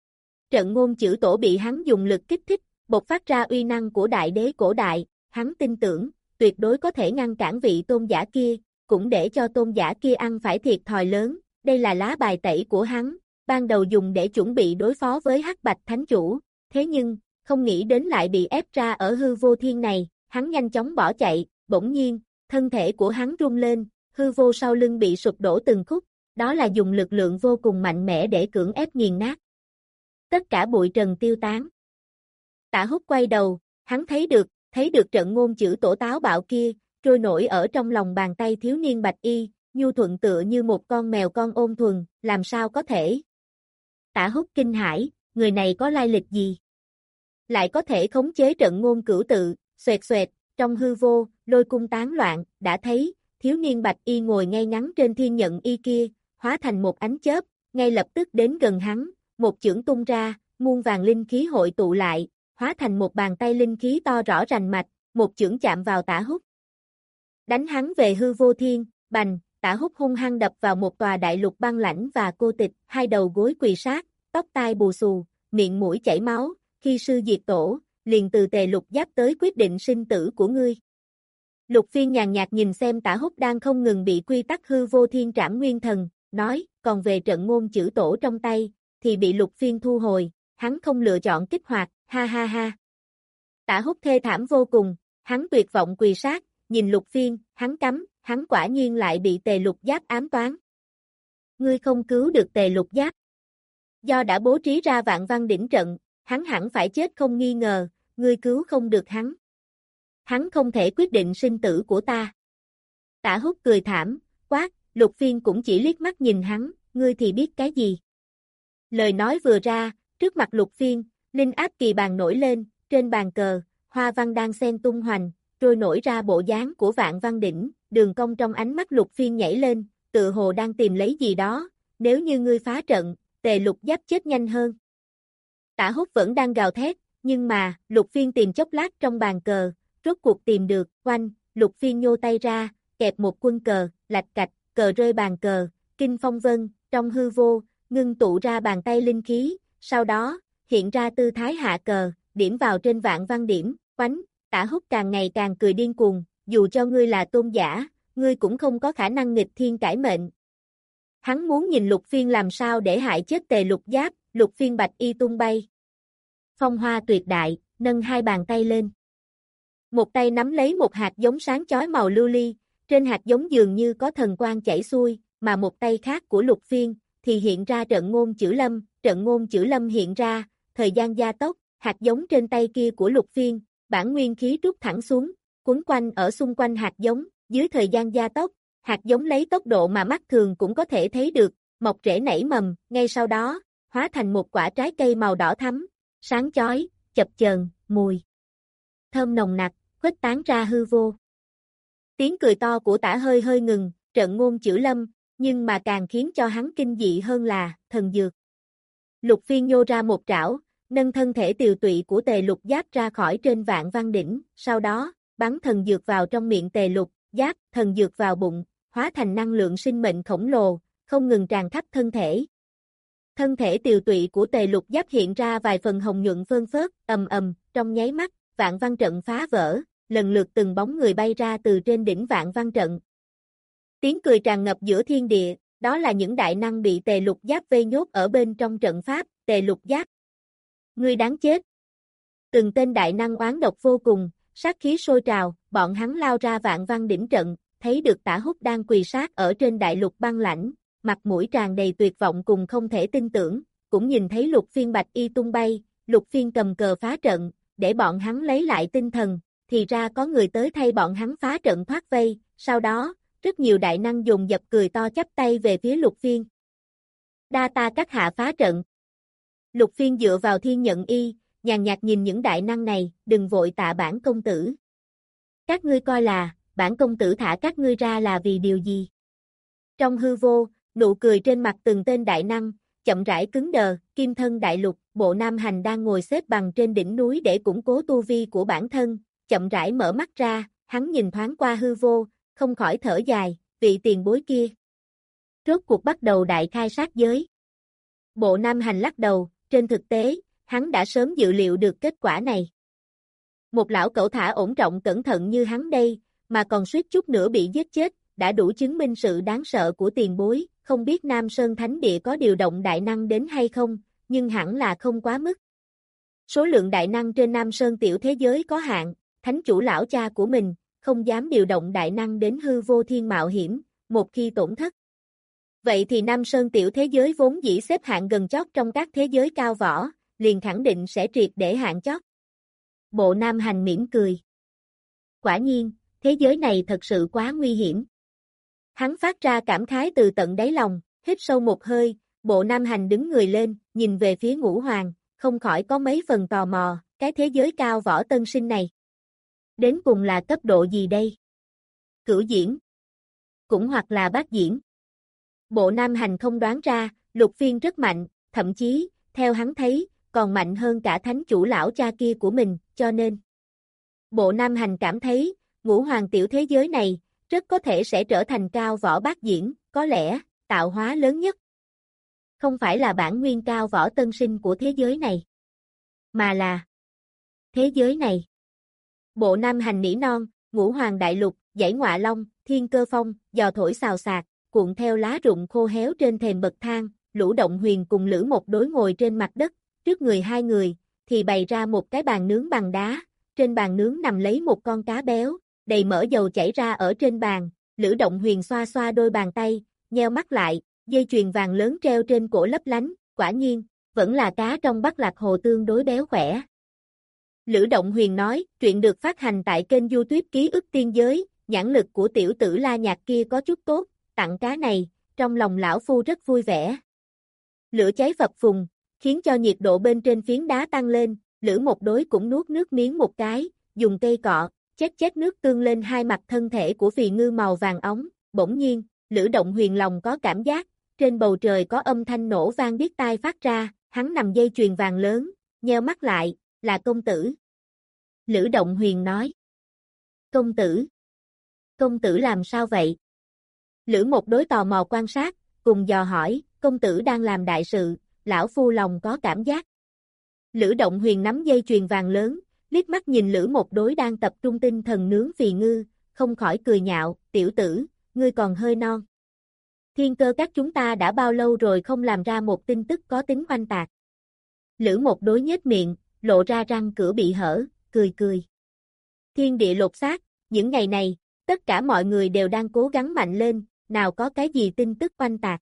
Trận ngôn chữ tổ bị hắn dùng lực kích thích, bộc phát ra uy năng của đại đế cổ đại, hắn tin tưởng, tuyệt đối có thể ngăn cản vị tôn giả kia, cũng để cho tôn giả kia ăn phải thiệt thòi lớn, đây là lá bài tẩy của hắn, ban đầu dùng để chuẩn bị đối phó với Hắc Bạch Thánh Chủ, thế nhưng, không nghĩ đến lại bị ép ra ở hư vô thiên này, hắn nhanh chóng bỏ chạy, bỗng nhiên, Thân thể của hắn rung lên, hư vô sau lưng bị sụp đổ từng khúc, đó là dùng lực lượng vô cùng mạnh mẽ để cưỡng ép nghiền nát. Tất cả bụi trần tiêu tán. Tả Húc quay đầu, hắn thấy được, thấy được trận ngôn chữ tổ táo bạo kia, trôi nổi ở trong lòng bàn tay thiếu niên bạch y, nhu thuận tựa như một con mèo con ôn thuần, làm sao có thể. Tả Húc kinh hãi, người này có lai lịch gì? Lại có thể khống chế trận ngôn cửu tự, xoẹt xoẹt, trong hư vô, lôi cung tán loạn, đã thấy, thiếu niên bạch y ngồi ngay ngắn trên thiên nhận y kia, hóa thành một ánh chớp, ngay lập tức đến gần hắn, một chưởng tung ra, muôn vàng linh khí hội tụ lại, hóa thành một bàn tay linh khí to rõ rành mạch, một chưởng chạm vào Tả Húc. Đánh hắn về hư vô thiên, bành, Tả Húc hung hăng đập vào một tòa đại lục băng lãnh và cô tịch, hai đầu gối quỳ sát, tóc tai bù xù, miệng mũi chảy máu, khi sư diệt tổ, liền từ Tề Lục Giáp tới quyết định sinh tử của ngươi. Lục Phiên nhàn nhạt nhìn xem Tả Húc đang không ngừng bị quy tắc hư vô thiên trảm nguyên thần, nói, còn về trận ngôn chữ tổ trong tay, thì bị Lục Phiên thu hồi, hắn không lựa chọn kích hoạt, ha ha ha. Tả Húc thê thảm vô cùng, hắn tuyệt vọng quỳ sát, nhìn Lục Phiên, hắn cấm, hắn quả nhiên lại bị Tề Lục Giáp ám toán. Ngươi không cứu được Tề Lục Giáp. Do đã bố trí ra vạn văn đỉnh trận, hắn hẳn phải chết không nghi ngờ, ngươi cứu không được hắn. Hắn không thể quyết định sinh tử của ta. Tả Húc cười thảm, quát, Lục Phiên cũng chỉ liếc mắt nhìn hắn, ngươi thì biết cái gì. Lời nói vừa ra, trước mặt Lục Phiên, linh áp kỳ bàn nổi lên, trên bàn cờ, hoa văn đang xen tung hoành, trôi nổi ra bộ dáng của vạn văn đỉnh, đường cong trong ánh mắt Lục Phiên nhảy lên, tự hồ đang tìm lấy gì đó, nếu như ngươi phá trận, Tề Lục Giáp chết nhanh hơn. Tả Húc vẫn đang gào thét, nhưng mà, Lục Phiên tìm chốc lát trong bàn cờ, rốt cuộc tìm được, oanh, Lục Phiên nhô tay ra, kẹp một quân cờ, lạch cạch, cờ rơi bàn cờ, kinh phong vân, trong hư vô, ngưng tụ ra bàn tay linh khí, sau đó, hiện ra tư thái hạ cờ, điểm vào trên vạn văn điểm, oánh, Tả Húc càng ngày càng cười điên cuồng, dù cho ngươi là tôn giả, ngươi cũng không có khả năng nghịch thiên cải mệnh. Hắn muốn nhìn Lục Phiên làm sao để hại chết Tề Lục Giáp, Lục Phiên bạch y tung bay. Phong hoa tuyệt đại, nâng hai bàn tay lên. Một tay nắm lấy một hạt giống sáng chói màu lưu ly, trên hạt giống dường như có thần quang chảy xuôi, mà một tay khác của Lục Phiên thì hiện ra trận ngôn chữ lâm, trận ngôn chữ lâm hiện ra, thời gian gia tốc, hạt giống trên tay kia của Lục Phiên, bản nguyên khí trút thẳng xuống, quấn quanh ở xung quanh hạt giống, dưới thời gian gia tốc, hạt giống lấy tốc độ mà mắt thường cũng có thể thấy được, mọc rễ nảy mầm, ngay sau đó, hóa thành một quả trái cây màu đỏ thắm, sáng chói, chập chờn, mùi thơm nồng nặc, khuếch tán ra hư vô. Tiếng cười to của Tả hơi hơi ngừng, trận ngôn chữ lâm, nhưng mà càng khiến cho hắn kinh dị hơn là, thần dược. Lục Phiên nhô ra một trảo, nâng thân thể tiều tụy của Tề Lục Giáp ra khỏi trên vạn văn đỉnh, sau đó, bắn thần dược vào trong miệng Tề Lục Giáp, thần dược vào bụng, hóa thành năng lượng sinh mệnh khổng lồ, không ngừng tràn khắp thân thể. Thân thể tiều tụy của Tề Lục Giáp hiện ra vài phần hồng nhuận phơn phớt, ầm ầm, trong nháy mắt, vạn văn trận phá vỡ, lần lượt từng bóng người bay ra từ trên đỉnh vạn văn trận. Tiếng cười tràn ngập giữa thiên địa, đó là những đại năng bị Tề Lục Giáp vây nhốt ở bên trong trận pháp, Tề Lục Giáp. Ngươi đáng chết. Từng tên đại năng oán độc vô cùng, sát khí sôi trào, bọn hắn lao ra vạn văn đỉnh trận, thấy được Tả Húc đang quỳ sát ở trên đại lục băng lãnh, mặt mũi tràn đầy tuyệt vọng cùng không thể tin tưởng, cũng nhìn thấy Lục Phiên bạch y tung bay, Lục Phiên cầm cờ phá trận, để bọn hắn lấy lại tinh thần, thì ra có người tới thay bọn hắn phá trận thoát vây, sau đó, rất nhiều đại năng dùng dập cười to chắp tay về phía Lục Phiên. Đa ta các hạ phá trận. Lục Phiên dựa vào thiên nhận y, nhàn nhạt nhìn những đại năng này, đừng vội tạ bản công tử. Các ngươi coi là, bản công tử thả các ngươi ra là vì điều gì? Trong hư vô, nụ cười trên mặt từng tên đại năng, chậm rãi cứng đờ, kim thân đại lục, Bộ Nam Hành đang ngồi xếp bằng trên đỉnh núi để củng cố tu vi của bản thân, chậm rãi mở mắt ra, hắn nhìn thoáng qua hư vô, không khỏi thở dài, vị tiền bối kia. Rốt cuộc bắt đầu đại khai sát giới. Bộ Nam Hành lắc đầu, trên thực tế, hắn đã sớm dự liệu được kết quả này. Một lão cẩu thả ổn trọng cẩn thận như hắn đây, mà còn suýt chút nữa bị giết chết, đã đủ chứng minh sự đáng sợ của tiền bối, không biết Nam Sơn Thánh Địa có điều động đại năng đến hay không, nhưng hẳn là không quá mức. Số lượng đại năng trên Nam Sơn tiểu thế giới có hạn, thánh chủ lão cha của mình, không dám điều động đại năng đến hư vô thiên mạo hiểm, một khi tổn thất. Vậy thì Nam Sơn tiểu thế giới vốn dĩ xếp hạng gần chót trong các thế giới cao võ, liền khẳng định sẽ triệt để hạng chót. Bộ Nam Hành mỉm cười. Quả nhiên, thế giới này thật sự quá nguy hiểm. Hắn phát ra cảm khái từ tận đáy lòng, hít sâu một hơi, Bộ Nam Hành đứng người lên, nhìn về phía Ngũ Hoàng, không khỏi có mấy phần tò mò, cái thế giới cao võ tân sinh này. Đến cùng là cấp độ gì đây? Cửu diễn. Cũng hoặc là bát diễn. Bộ Nam Hành không đoán ra, Lục Phiên rất mạnh, thậm chí, theo hắn thấy, còn mạnh hơn cả thánh chủ lão cha kia của mình, cho nên. Bộ Nam Hành cảm thấy, Ngũ Hoàng tiểu thế giới này, rất có thể sẽ trở thành cao võ bát diễn, có lẽ, tạo hóa lớn nhất. Không phải là bản nguyên cao võ tân sinh của thế giới này, mà là thế giới này. Bộ Nam Hành nỉ non, Ngũ Hoàng đại lục, dãy Ngọa Long, Thiên Cơ Phong, gió thổi xào xạc, cuộn theo lá rụng khô héo trên thềm bậc thang, Lũ Động Huyền cùng Lữ Một Đối ngồi trên mặt đất, trước người hai người, thì bày ra một cái bàn nướng bằng đá, trên bàn nướng nằm lấy một con cá béo, đầy mỡ dầu chảy ra ở trên bàn, Lữ Động Huyền xoa xoa đôi bàn tay, nheo mắt lại, dây chuyền vàng lớn treo trên cổ lấp lánh, quả nhiên, vẫn là cá trong Bắc Lạc Hồ tương đối béo khỏe. Lữ Động Huyền nói, truyện được phát hành tại kênh YouTube Ký ức Tiên Giới, nhãn lực của tiểu tử La Nhạc kia có chút tốt, tặng cá này, trong lòng lão phu rất vui vẻ. Lửa cháy phập phùng, khiến cho nhiệt độ bên trên phiến đá tăng lên, Lữ Một Đối cũng nuốt nước miếng một cái, dùng cây cọ, chết chết nước tương lên hai mặt thân thể của phì ngư màu vàng óng, bỗng nhiên, Lữ Động Huyền lòng có cảm giác, trên bầu trời có âm thanh nổ vang điếc tai phát ra, hắn nằm dây chuyền vàng lớn, nheo mắt lại, là công tử. Lữ Động Huyền nói. Công tử? Công tử làm sao vậy? Lữ Một Đối tò mò quan sát, cùng dò hỏi, công tử đang làm đại sự, lão phu lòng có cảm giác. Lữ Động Huyền nắm dây chuyền vàng lớn, liếc mắt nhìn Lữ Một Đối đang tập trung tinh thần nướng phì ngư, không khỏi cười nhạo, tiểu tử, ngươi còn hơi non. Thiên Cơ các chúng ta đã bao lâu rồi không làm ra một tin tức có tính oanh tạc. Lữ Một Đối nhếch miệng, lộ ra răng cửa bị hở, cười cười. Thiên địa lột xác, những ngày này, tất cả mọi người đều đang cố gắng mạnh lên, nào có cái gì tin tức oanh tạc.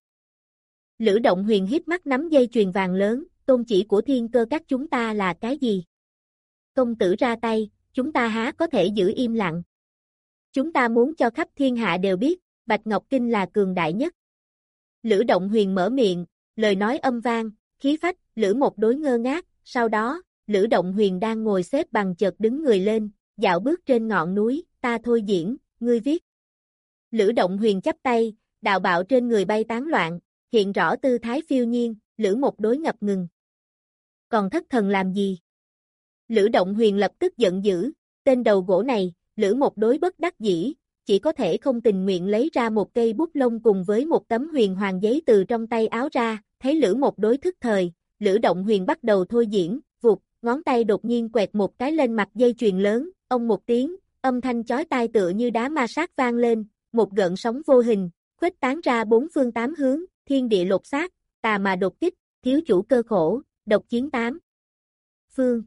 Lữ Động Huyền híp mắt nắm dây chuyền vàng lớn, tôn chỉ của Thiên Cơ các chúng ta là cái gì? Công tử ra tay, chúng ta há có thể giữ im lặng. Chúng ta muốn cho khắp thiên hạ đều biết, Bạch Ngọc Kinh là cường đại nhất. Lữ Động Huyền mở miệng, lời nói âm vang, khí phách, Lữ Một Đối ngơ ngác, sau đó, Lữ Động Huyền đang ngồi xếp bằng chợt đứng người lên, dạo bước trên ngọn núi, ta thôi diễn, ngươi viết. Lữ Động Huyền chắp tay, đạo bạo trên người bay tán loạn, hiện rõ tư thái phiêu nhiên, Lữ Một Đối ngập ngừng. Còn thất thần làm gì? Lữ Động Huyền lập tức giận dữ, tên đầu gỗ này, Lữ Một Đối bất đắc dĩ, chỉ có thể không tình nguyện lấy ra một cây bút lông cùng với một tấm huyền hoàng giấy từ trong tay áo ra, thấy Lữ Một Đối thức thời, Lữ Động Huyền bắt đầu thôi diễn, vụt, ngón tay đột nhiên quẹt một cái lên mặt dây chuyền lớn, ông một tiếng, âm thanh chói tai tựa như đá ma sát vang lên, một gợn sóng vô hình, khuếch tán ra bốn phương tám hướng, thiên địa lột xác, tà mà đột kích, thiếu chủ cơ khổ, độc chiến tám. Phương.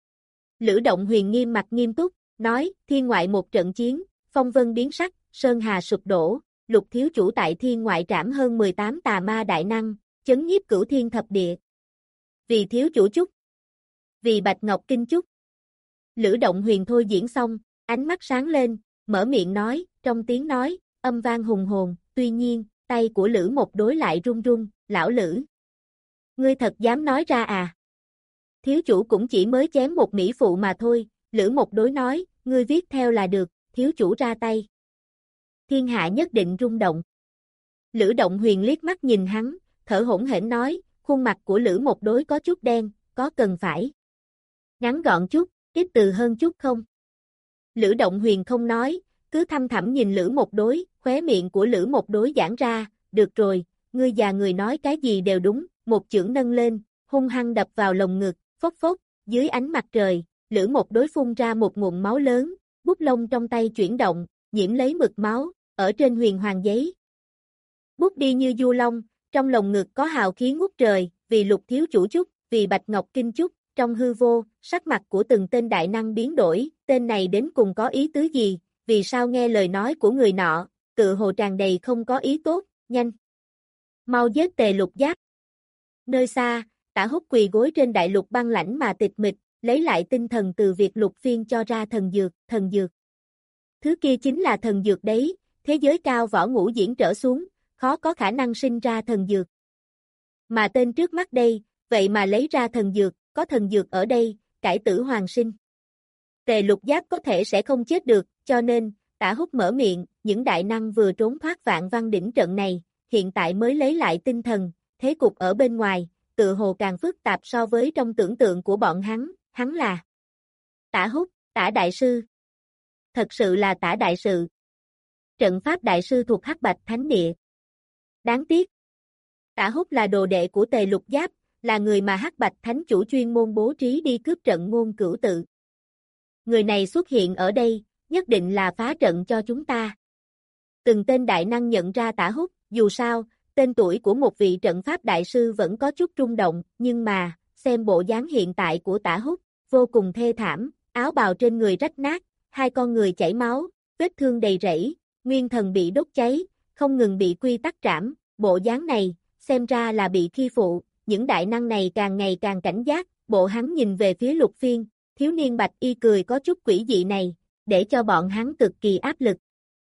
Lữ Động Huyền nghiêm mặt nghiêm túc, nói, thiên ngoại một trận chiến, phong vân biến sắc, sơn hà sụp đổ, Lục thiếu chủ tại thiên ngoại trảm hơn mười tám tà ma đại năng, chấn nhiếp cửu thiên thập địa. Vì thiếu chủ chúc. Vì Bạch Ngọc Kinh chúc. Lữ Động Huyền thôi diễn xong, ánh mắt sáng lên, mở miệng nói, trong tiếng nói, âm vang hùng hồn, tuy nhiên, tay của Lữ Một Đối lại run run, lão Lữ. Ngươi thật dám nói ra à? Thiếu chủ cũng chỉ mới chém một mỹ phụ mà thôi, Lữ Một Đối nói, ngươi viết theo là được, thiếu chủ ra tay. Thiên hạ nhất định rung động. Lữ Động Huyền liếc mắt nhìn hắn, thở hổn hển nói, khuôn mặt của Lữ Một Đối có chút đen, có cần phải ngắn gọn chút, ít từ hơn chút không? Lữ Động Huyền không nói, cứ thăm thẳm nhìn Lữ Một Đối, khóe miệng của Lữ Một Đối giãn ra, được rồi, ngươi già người nói cái gì đều đúng, một chưởng nâng lên, hung hăng đập vào lồng ngực, phốc phốc, dưới ánh mặt trời, Lữ Một Đối phun ra một ngụm máu lớn, bút lông trong tay chuyển động, nhiễm lấy mực máu, ở trên huyền hoàng giấy. Bút đi như du long, trong lồng ngực có hào khí ngút trời, vì Lục thiếu chủ chúc, vì Bạch Ngọc Kinh chúc, trong hư vô, sắc mặt của từng tên đại năng biến đổi, tên này đến cùng có ý tứ gì, vì sao nghe lời nói của người nọ, tự hồ tràn đầy không có ý tốt, nhanh. Mau giết Tề Lục Giáp. Nơi xa, Tả Húc quỳ gối trên đại lục băng lãnh mà tịch mịch, lấy lại tinh thần từ việc Lục Phiên cho ra thần dược, thần dược. Thứ kia chính là thần dược đấy, thế giới cao võ ngũ diễn trở xuống, khó có khả năng sinh ra thần dược. Mà tên trước mắt đây, vậy mà lấy ra thần dược, có thần dược ở đây, cải tử hoàng sinh. Tề Lục Giáp có thể sẽ không chết được, cho nên, Tả Húc mở miệng, những đại năng vừa trốn thoát Vạn Văn đỉnh trận này, hiện tại mới lấy lại tinh thần, thế cục ở bên ngoài, tự hồ càng phức tạp so với trong tưởng tượng của bọn hắn, hắn là Tả Húc, Tả Đại Sư. Thật sự là Tả Đại Sư. Trận pháp Đại Sư thuộc Hắc Bạch Thánh Địa. Đáng tiếc. Tả Húc là đồ đệ của Tề Lục Giáp, là người mà Hắc Bạch Thánh chủ chuyên môn bố trí đi cướp trận Ngôn Cửu Tự. Người này xuất hiện ở đây, nhất định là phá trận cho chúng ta. Từng tên đại năng nhận ra Tả Húc, dù sao, tên tuổi của một vị trận pháp đại sư vẫn có chút rung động, nhưng mà, xem bộ dáng hiện tại của Tả Húc, vô cùng thê thảm, áo bào trên người rách nát, hai con người chảy máu, vết thương đầy rẫy, nguyên thần bị đốt cháy, không ngừng bị quy tắc trảm, bộ dáng này, xem ra là bị khi phụ, những đại năng này càng ngày càng cảnh giác, bộ hắn nhìn về phía Lục Phiên, thiếu niên bạch y cười có chút quỷ dị này, để cho bọn hắn cực kỳ áp lực.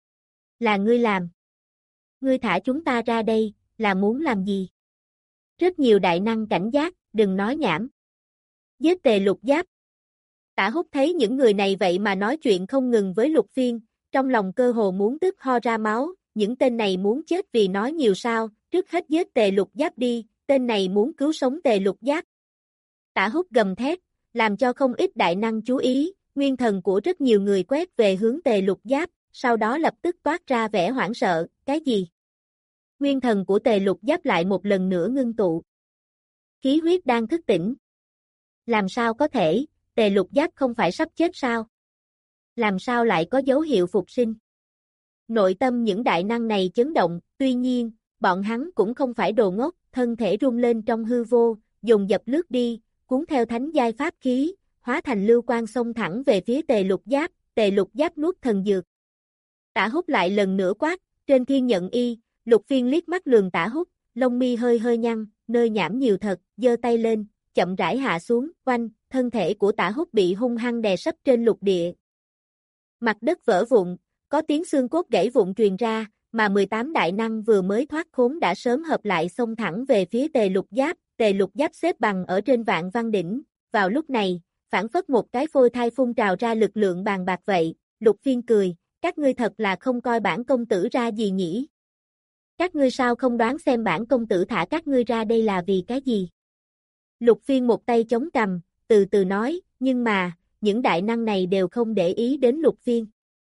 Là ngươi làm. Ngươi thả chúng ta ra đây, là muốn làm gì? Rất nhiều đại năng cảnh giác, đừng nói nhảm. Giết Tề Lục Giáp. Tả Húc thấy những người này vậy mà nói chuyện không ngừng với Lục Phiên, trong lòng cơ hồ muốn tức ho ra máu, những tên này muốn chết vì nói nhiều sao, trước hết giết Tề Lục Giáp đi, tên này muốn cứu sống Tề Lục Giáp. Tả Húc gầm thét, làm cho không ít đại năng chú ý, nguyên thần của rất nhiều người quét về hướng Tề Lục Giáp, sau đó lập tức toát ra vẻ hoảng sợ, cái gì? Nguyên thần của Tề Lục Giáp lại một lần nữa ngưng tụ. Khí huyết đang thức tỉnh. Làm sao có thể, Tề Lục Giáp không phải sắp chết sao? Làm sao lại có dấu hiệu phục sinh? Nội tâm những đại năng này chấn động, tuy nhiên, bọn hắn cũng không phải đồ ngốc, thân thể rung lên trong hư vô, dồn dập lướt đi, cuốn theo thánh giai pháp khí, hóa thành lưu quang xông thẳng về phía Tề Lục Giáp, Tề Lục Giáp nuốt thần dược. Tả Húc lại lần nữa quát, trên thiên nhận y, Lục Phiên liếc mắt lườm Tả Húc, lông mi hơi hơi nhăn, nơi nhảm nhiều thật, giơ tay lên, chậm rãi hạ xuống, oanh, thân thể của Tả Húc bị hung hăng đè sấp trên lục địa. Mặt đất vỡ vụn, có tiếng xương cốt gãy vụn truyền ra, mà mười tám đại năng vừa mới thoát khốn đã sớm hợp lại xông thẳng về phía Tề Lục Giáp, Tề Lục Giáp xếp bằng ở trên Vạn Văn đỉnh, vào lúc này, phản phất một cái phôi thai phun trào ra lực lượng bàn bạc vậy, Lục Phiên cười, các ngươi thật là không coi bản công tử ra gì nhỉ? Các ngươi sao không đoán xem bản công tử thả các ngươi ra đây là vì cái gì? Lục Phiên một tay chống cằm, từ từ nói, nhưng mà, những đại năng này đều không để ý đến Lục Phiên.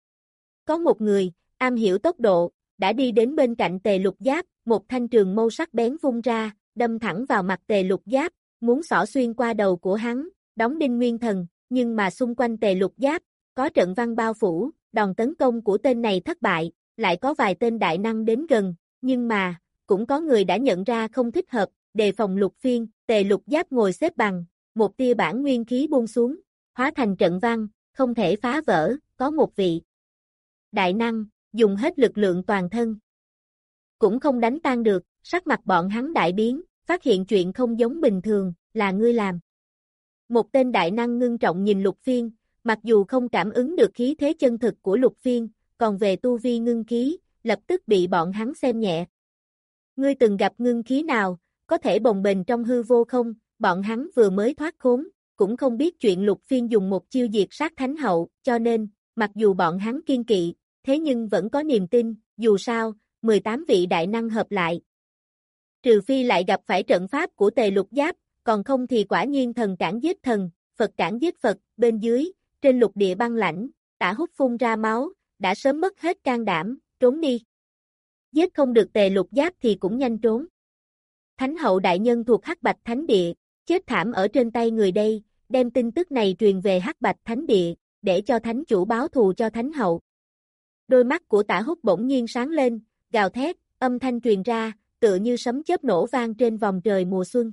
Có một người, am hiểu tốc độ, đã đi đến bên cạnh Tề Lục Giáp, một thanh trường mâu sắc bén vung ra, đâm thẳng vào mặt Tề Lục Giáp, muốn xỏ xuyên qua đầu của hắn, đóng đinh nguyên thần, nhưng mà xung quanh Tề Lục Giáp, có trận văn bao phủ, đòn tấn công của tên này thất bại, lại có vài tên đại năng đến gần, nhưng mà, cũng có người đã nhận ra không thích hợp, đề phòng Lục Phiên, Tề Lục Giáp ngồi xếp bằng, một tia bản nguyên khí buông xuống, hóa thành trận văn, không thể phá vỡ, có một vị đại năng, dùng hết lực lượng toàn thân. Cũng không đánh tan được, sắc mặt bọn hắn đại biến, phát hiện chuyện không giống bình thường, là ngươi làm. Một tên đại năng ngưng trọng nhìn Lục Phiên, mặc dù không cảm ứng được khí thế chân thực của Lục Phiên, còn về tu vi ngưng khí, lập tức bị bọn hắn xem nhẹ. Ngươi từng gặp ngưng khí nào, có thể bồng bềnh trong hư vô không? Bọn hắn vừa mới thoát khốn, cũng không biết chuyện Lục Phiên dùng một chiêu diệt sát thánh hậu, cho nên, mặc dù bọn hắn kiên kỵ, thế nhưng vẫn có niềm tin, dù sao, mười tám vị đại năng hợp lại. Trừ phi lại gặp phải trận pháp của Tề Lục Giáp, còn không thì quả nhiên thần cản giết thần, Phật cản giết Phật, bên dưới, trên lục địa băng lãnh, Tả Húc phun ra máu, đã sớm mất hết can đảm, trốn đi. Giết không được Tề Lục Giáp thì cũng nhanh trốn. Thánh hậu đại nhân thuộc Hắc Bạch Thánh Địa, chết thảm ở trên tay người đây, đem tin tức này truyền về Hắc Bạch Thánh Địa, để cho thánh chủ báo thù cho thánh hậu. Đôi mắt của Tả Húc bỗng nhiên sáng lên, gào thét, âm thanh truyền ra, tựa như sấm chớp nổ vang trên vòng trời mùa xuân.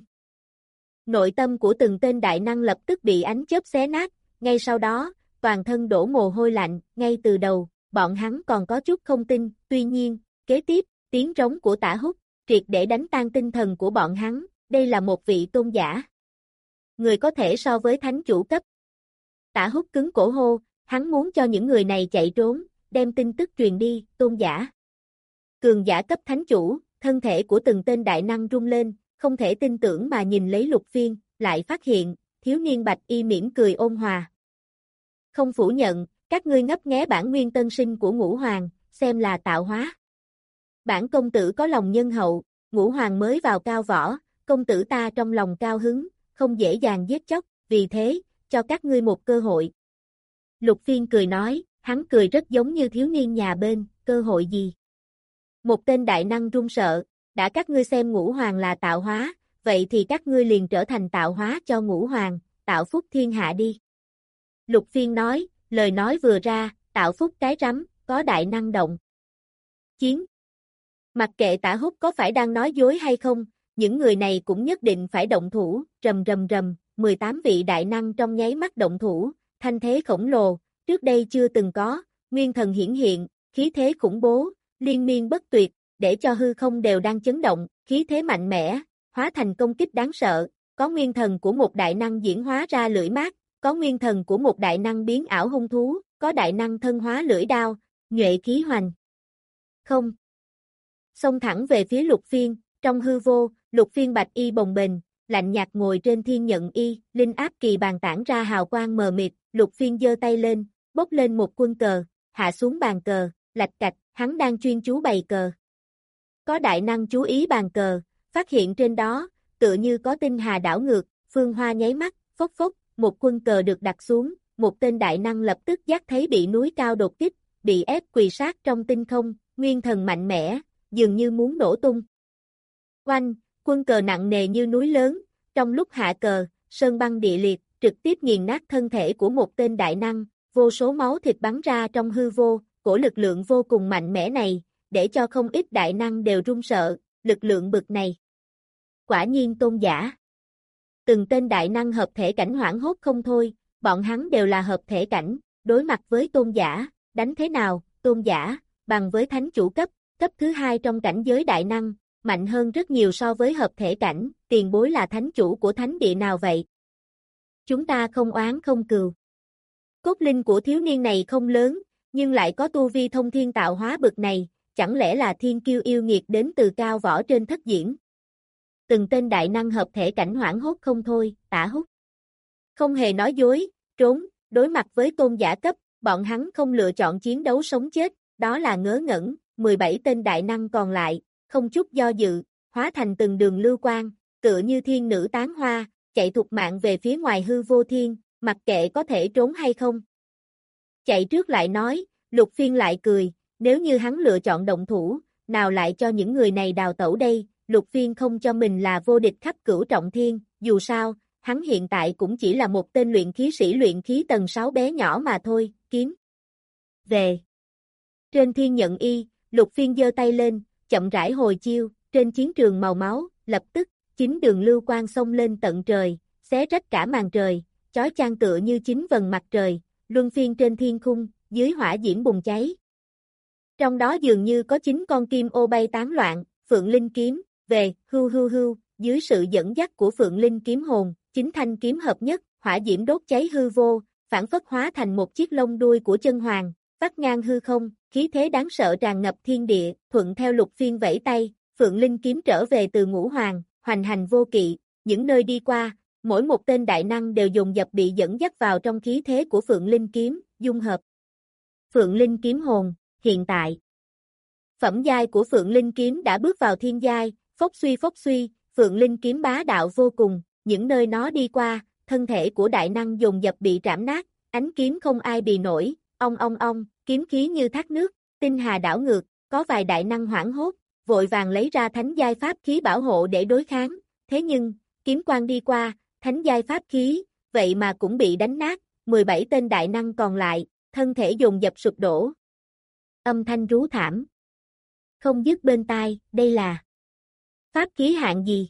Nội tâm của từng tên đại năng lập tức bị ánh chớp xé nát, ngay sau đó, toàn thân đổ mồ hôi lạnh, ngay từ đầu, bọn hắn còn có chút không tin, tuy nhiên, kế tiếp, tiếng trống của Tả Húc, triệt để đánh tan tinh thần của bọn hắn, đây là một vị tôn giả. Người có thể so với thánh chủ cấp. Tả Húc cứng cổ hô, hắn muốn cho những người này chạy trốn, đem tin tức truyền đi, tôn giả. Cường giả cấp thánh chủ, thân thể của từng tên đại năng rung lên, không thể tin tưởng mà nhìn lấy Lục Phiên, lại phát hiện, thiếu niên bạch y mỉm cười ôn hòa. Không phủ nhận, các ngươi ngấp nghé bản nguyên tân sinh của Ngũ Hoàng, xem là tạo hóa. Bản công tử có lòng nhân hậu, Ngũ Hoàng mới vào cao võ, công tử ta trong lòng cao hứng, không dễ dàng giết chóc, vì thế, cho các ngươi một cơ hội. Lục Phiên cười nói, hắn cười rất giống như thiếu niên nhà bên, cơ hội gì? Một tên đại năng run sợ, đã các ngươi xem Ngũ Hoàng là tạo hóa, vậy thì các ngươi liền trở thành tạo hóa cho Ngũ Hoàng, tạo phúc thiên hạ đi. Lục Phiên nói, lời nói vừa ra, tạo phúc cái rắm, có đại năng động. Chiến. Mặc kệ Tả Húc có phải đang nói dối hay không, những người này cũng nhất định phải động thủ, rầm rầm rầm, mười tám vị đại năng trong nháy mắt động thủ, thanh thế khổng lồ, trước đây chưa từng có, nguyên thần hiển hiện, khí thế khủng bố, liên miên bất tuyệt, để cho hư không đều đang chấn động, khí thế mạnh mẽ, hóa thành công kích đáng sợ, có nguyên thần của một đại năng diễn hóa ra lưỡi mát, có nguyên thần của một đại năng biến ảo hung thú, có đại năng thân hóa lưỡi đao, nhuệ khí hoành. Không. Xông thẳng về phía Lục Phiên, trong hư vô, Lục Phiên bạch y bồng bềnh, lạnh nhạt ngồi trên thiên nhận y, linh áp kỳ bàn tản ra hào quang mờ mịt, Lục Phiên giơ tay lên, bốc lên một quân cờ, hạ xuống bàn cờ, lạch cạch, hắn đang chuyên chú bày cờ. Có đại năng chú ý bàn cờ, phát hiện trên đó, tựa như có tinh hà đảo ngược, phương hoa nháy mắt, phốc phốc, một quân cờ được đặt xuống, một tên đại năng lập tức giác thấy bị núi cao đột kích, bị ép quỳ sát trong tinh không, nguyên thần mạnh mẽ, dường như muốn nổ tung. Oanh, quân cờ nặng nề như núi lớn, trong lúc hạ cờ, sơn băng địa liệt, trực tiếp nghiền nát thân thể của một tên đại năng, vô số máu thịt bắn ra trong hư vô, cổ lực lượng vô cùng mạnh mẽ này, để cho không ít đại năng đều run sợ, lực lượng bực này. Quả nhiên tôn giả. Từng tên đại năng hợp thể cảnh hoảng hốt không thôi, bọn hắn đều là hợp thể cảnh, đối mặt với tôn giả, đánh thế nào, tôn giả, bằng với thánh chủ cấp, cấp thứ hai trong cảnh giới đại năng, mạnh hơn rất nhiều so với hợp thể cảnh, tiền bối là thánh chủ của thánh địa nào vậy? Chúng ta không oán không cừu. Cốt linh của thiếu niên này không lớn, nhưng lại có tu vi thông thiên tạo hóa bực này, chẳng lẽ là thiên kiêu yêu nghiệt đến từ cao võ trên thất diễn? Từng tên đại năng hợp thể cảnh hoảng hốt không thôi, Tả Húc. Không hề nói dối, trốn, đối mặt với tôn giả cấp, bọn hắn không lựa chọn chiến đấu sống chết, đó là ngớ ngẩn, mười bảy tên đại năng còn lại, không chút do dự, hóa thành từng đường lưu quang, tựa như thiên nữ tán hoa, chạy thục mạng về phía ngoài hư vô thiên, mặc kệ có thể trốn hay không. Chạy trước lại nói, Lục Phiên lại cười, nếu như hắn lựa chọn động thủ, nào lại cho những người này đào tẩu đây, Lục Phiên không cho mình là vô địch khắp cửu trọng thiên, dù sao, hắn hiện tại cũng chỉ là một tên luyện khí sĩ luyện khí tầng sáu bé nhỏ mà thôi, kiếm. Về. Trên thiên nhận y, Lục Phiên giơ tay lên, chậm rãi hồi chiêu, trên chiến trường màu máu, lập tức, chính đường lưu quang xông lên tận trời, xé rách cả màn trời, chói chang tựa như chính vầng mặt trời, luân phiên trên thiên khung, dưới hỏa diễm bùng cháy. Trong đó dường như có chín con kim ô bay tán loạn, Phượng Linh kiếm, về, hưu hưu hưu, dưới sự dẫn dắt của Phượng Linh kiếm hồn, chín thanh kiếm hợp nhất, hỏa diễm đốt cháy hư vô, phản phất hóa thành một chiếc lông đuôi của chân hoàng, vắt ngang hư không, khí thế đáng sợ tràn ngập thiên địa, thuận theo Lục Phiên vẫy tay, Phượng Linh kiếm trở về từ Ngũ Hoàng, hoành hành vô kỵ, những nơi đi qua, mỗi một tên đại năng đều dồn dập bị dẫn dắt vào trong khí thế của Phượng Linh kiếm, dung hợp. Phượng Linh kiếm hồn, hiện tại. Phẩm giai của Phượng Linh kiếm đã bước vào thiên giai, phốc suy phốc suy, Phượng Linh kiếm bá đạo vô cùng, những nơi nó đi qua, thân thể của đại năng dồn dập bị trảm nát, ánh kiếm không ai bì nổi, ong ong ong, kiếm khí như thác nước, tinh hà đảo ngược, có vài đại năng hoảng hốt, vội vàng lấy ra thánh giai pháp khí bảo hộ để đối kháng, thế nhưng, kiếm quang đi qua, thánh giai pháp khí, vậy mà cũng bị đánh nát, mười bảy tên đại năng còn lại, thân thể dồn dập sụp đổ. Âm thanh rú thảm. Không dứt bên tai, đây là pháp khí hạng gì?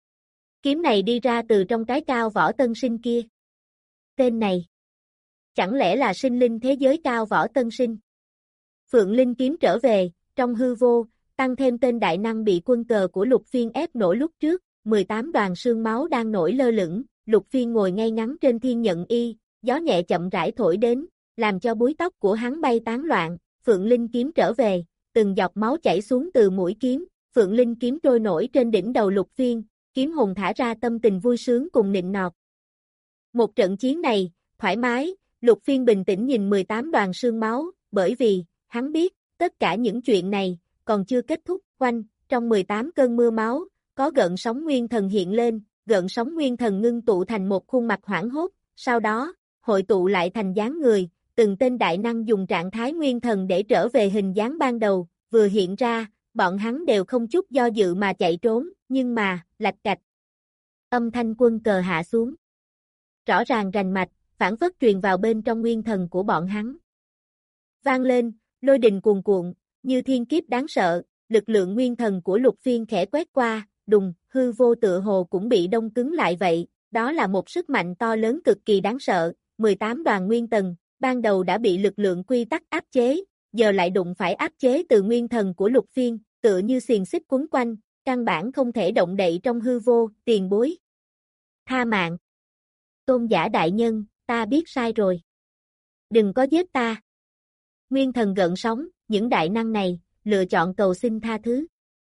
Kiếm này đi ra từ trong cái cao võ tân sinh kia. Tên này, chẳng lẽ là sinh linh thế giới cao võ tân sinh? Phượng Linh kiếm trở về, trong hư vô, tăng thêm tên đại năng bị quân cờ của Lục Phiên ép nổ lúc trước, mười tám đoàn sương máu đang nổi lơ lửng, Lục Phiên ngồi ngay ngắn trên thiên nhận y, gió nhẹ chậm rãi thổi đến, làm cho búi tóc của hắn bay tán loạn, Phượng Linh kiếm trở về, từng giọt máu chảy xuống từ mũi kiếm, Phượng Linh kiếm trôi nổi trên đỉnh đầu Lục Phiên, kiếm hồn thả ra tâm tình vui sướng cùng nịnh nọt. Một trận chiến này, thoải mái, Lục Phiên bình tĩnh nhìn mười tám đoàn sương máu, bởi vì, hắn biết, tất cả những chuyện này, còn chưa kết thúc, quanh, trong mười tám cơn mưa máu, có gợn sóng nguyên thần hiện lên, gợn sóng nguyên thần ngưng tụ thành một khuôn mặt hoảng hốt, sau đó, hội tụ lại thành dáng người, từng tên đại năng dùng trạng thái nguyên thần để trở về hình dáng ban đầu, vừa hiện ra, bọn hắn đều không chút do dự mà chạy trốn, nhưng mà, lạch cạch. Âm thanh quân cờ hạ xuống. Rõ ràng rành mạch, phản phất truyền vào bên trong nguyên thần của bọn hắn. Vang lên, lôi đình cuồn cuộn, như thiên kiếp đáng sợ, lực lượng nguyên thần của Lục Phiên khẽ quét qua, đùng, hư vô tựa hồ cũng bị đông cứng lại vậy, đó là một sức mạnh to lớn cực kỳ đáng sợ, mười tám đoàn nguyên tầng, ban đầu đã bị lực lượng quy tắc áp chế, giờ lại đụng phải áp chế từ nguyên thần của Lục Phiên, tựa như xiềng xích quấn quanh, căn bản không thể động đậy trong hư vô, tiền bối. Tha mạng. Tôn giả đại nhân, ta biết sai rồi. Đừng có giết ta. Nguyên thần gợn sóng, những đại năng này, lựa chọn cầu xin tha thứ.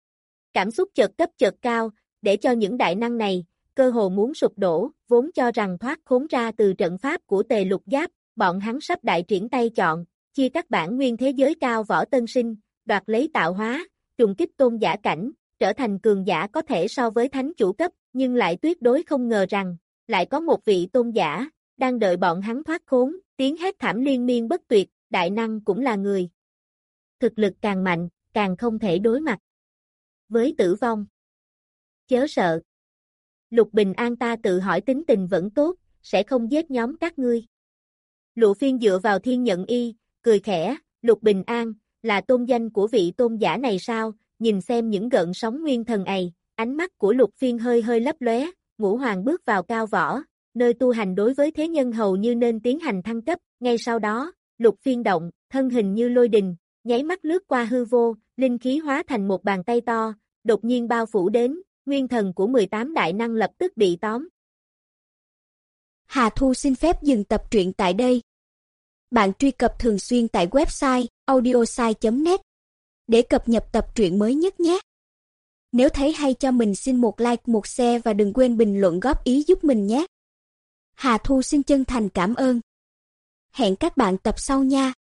Cảm xúc chợt cấp chợt cao, để cho những đại năng này, cơ hồ muốn sụp đổ, vốn cho rằng thoát khốn ra từ trận pháp của Tề Lục Giáp, bọn hắn sắp đại triển tay chọn, chia các bản nguyên thế giới cao võ tân sinh, đoạt lấy tạo hóa, trùng kích tôn giả cảnh, trở thành cường giả có thể so với thánh chủ cấp, nhưng lại tuyệt đối không ngờ rằng, lại có một vị tôn giả, đang đợi bọn hắn thoát khốn, tiếng hét thảm liên miên bất tuyệt, đại năng cũng là người. Thực lực càng mạnh, càng không thể đối mặt với tử vong. Chớ sợ. Lục Bình An ta tự hỏi tính tình vẫn tốt, sẽ không giết nhóm các ngươi. Lục Phiên dựa vào thiên nhận y, cười khẽ, Lục Bình An, là tôn danh của vị tôn giả này sao, nhìn xem những gợn sóng nguyên thần ấy, ánh mắt của Lục Phiên hơi hơi lấp lóe, Ngũ Hoàng bước vào cao võ, nơi tu hành đối với thế nhân hầu như nên tiến hành thăng cấp, ngay sau đó, Lục Phiên động, thân hình như lôi đình, nháy mắt lướt qua hư vô, linh khí hóa thành một bàn tay to, đột nhiên bao phủ đến, nguyên thần của mười tám đại năng lập tức bị tóm. Hà Thu xin phép dừng tập truyện tại đây. Bạn truy cập thường xuyên tại website audiosai chấm net để cập nhật tập truyện mới nhất nhé. Nếu thấy hay cho mình xin một like, một share và đừng quên bình luận góp ý giúp mình nhé. Hà Thu xin chân thành cảm ơn. Hẹn các bạn tập sau nha.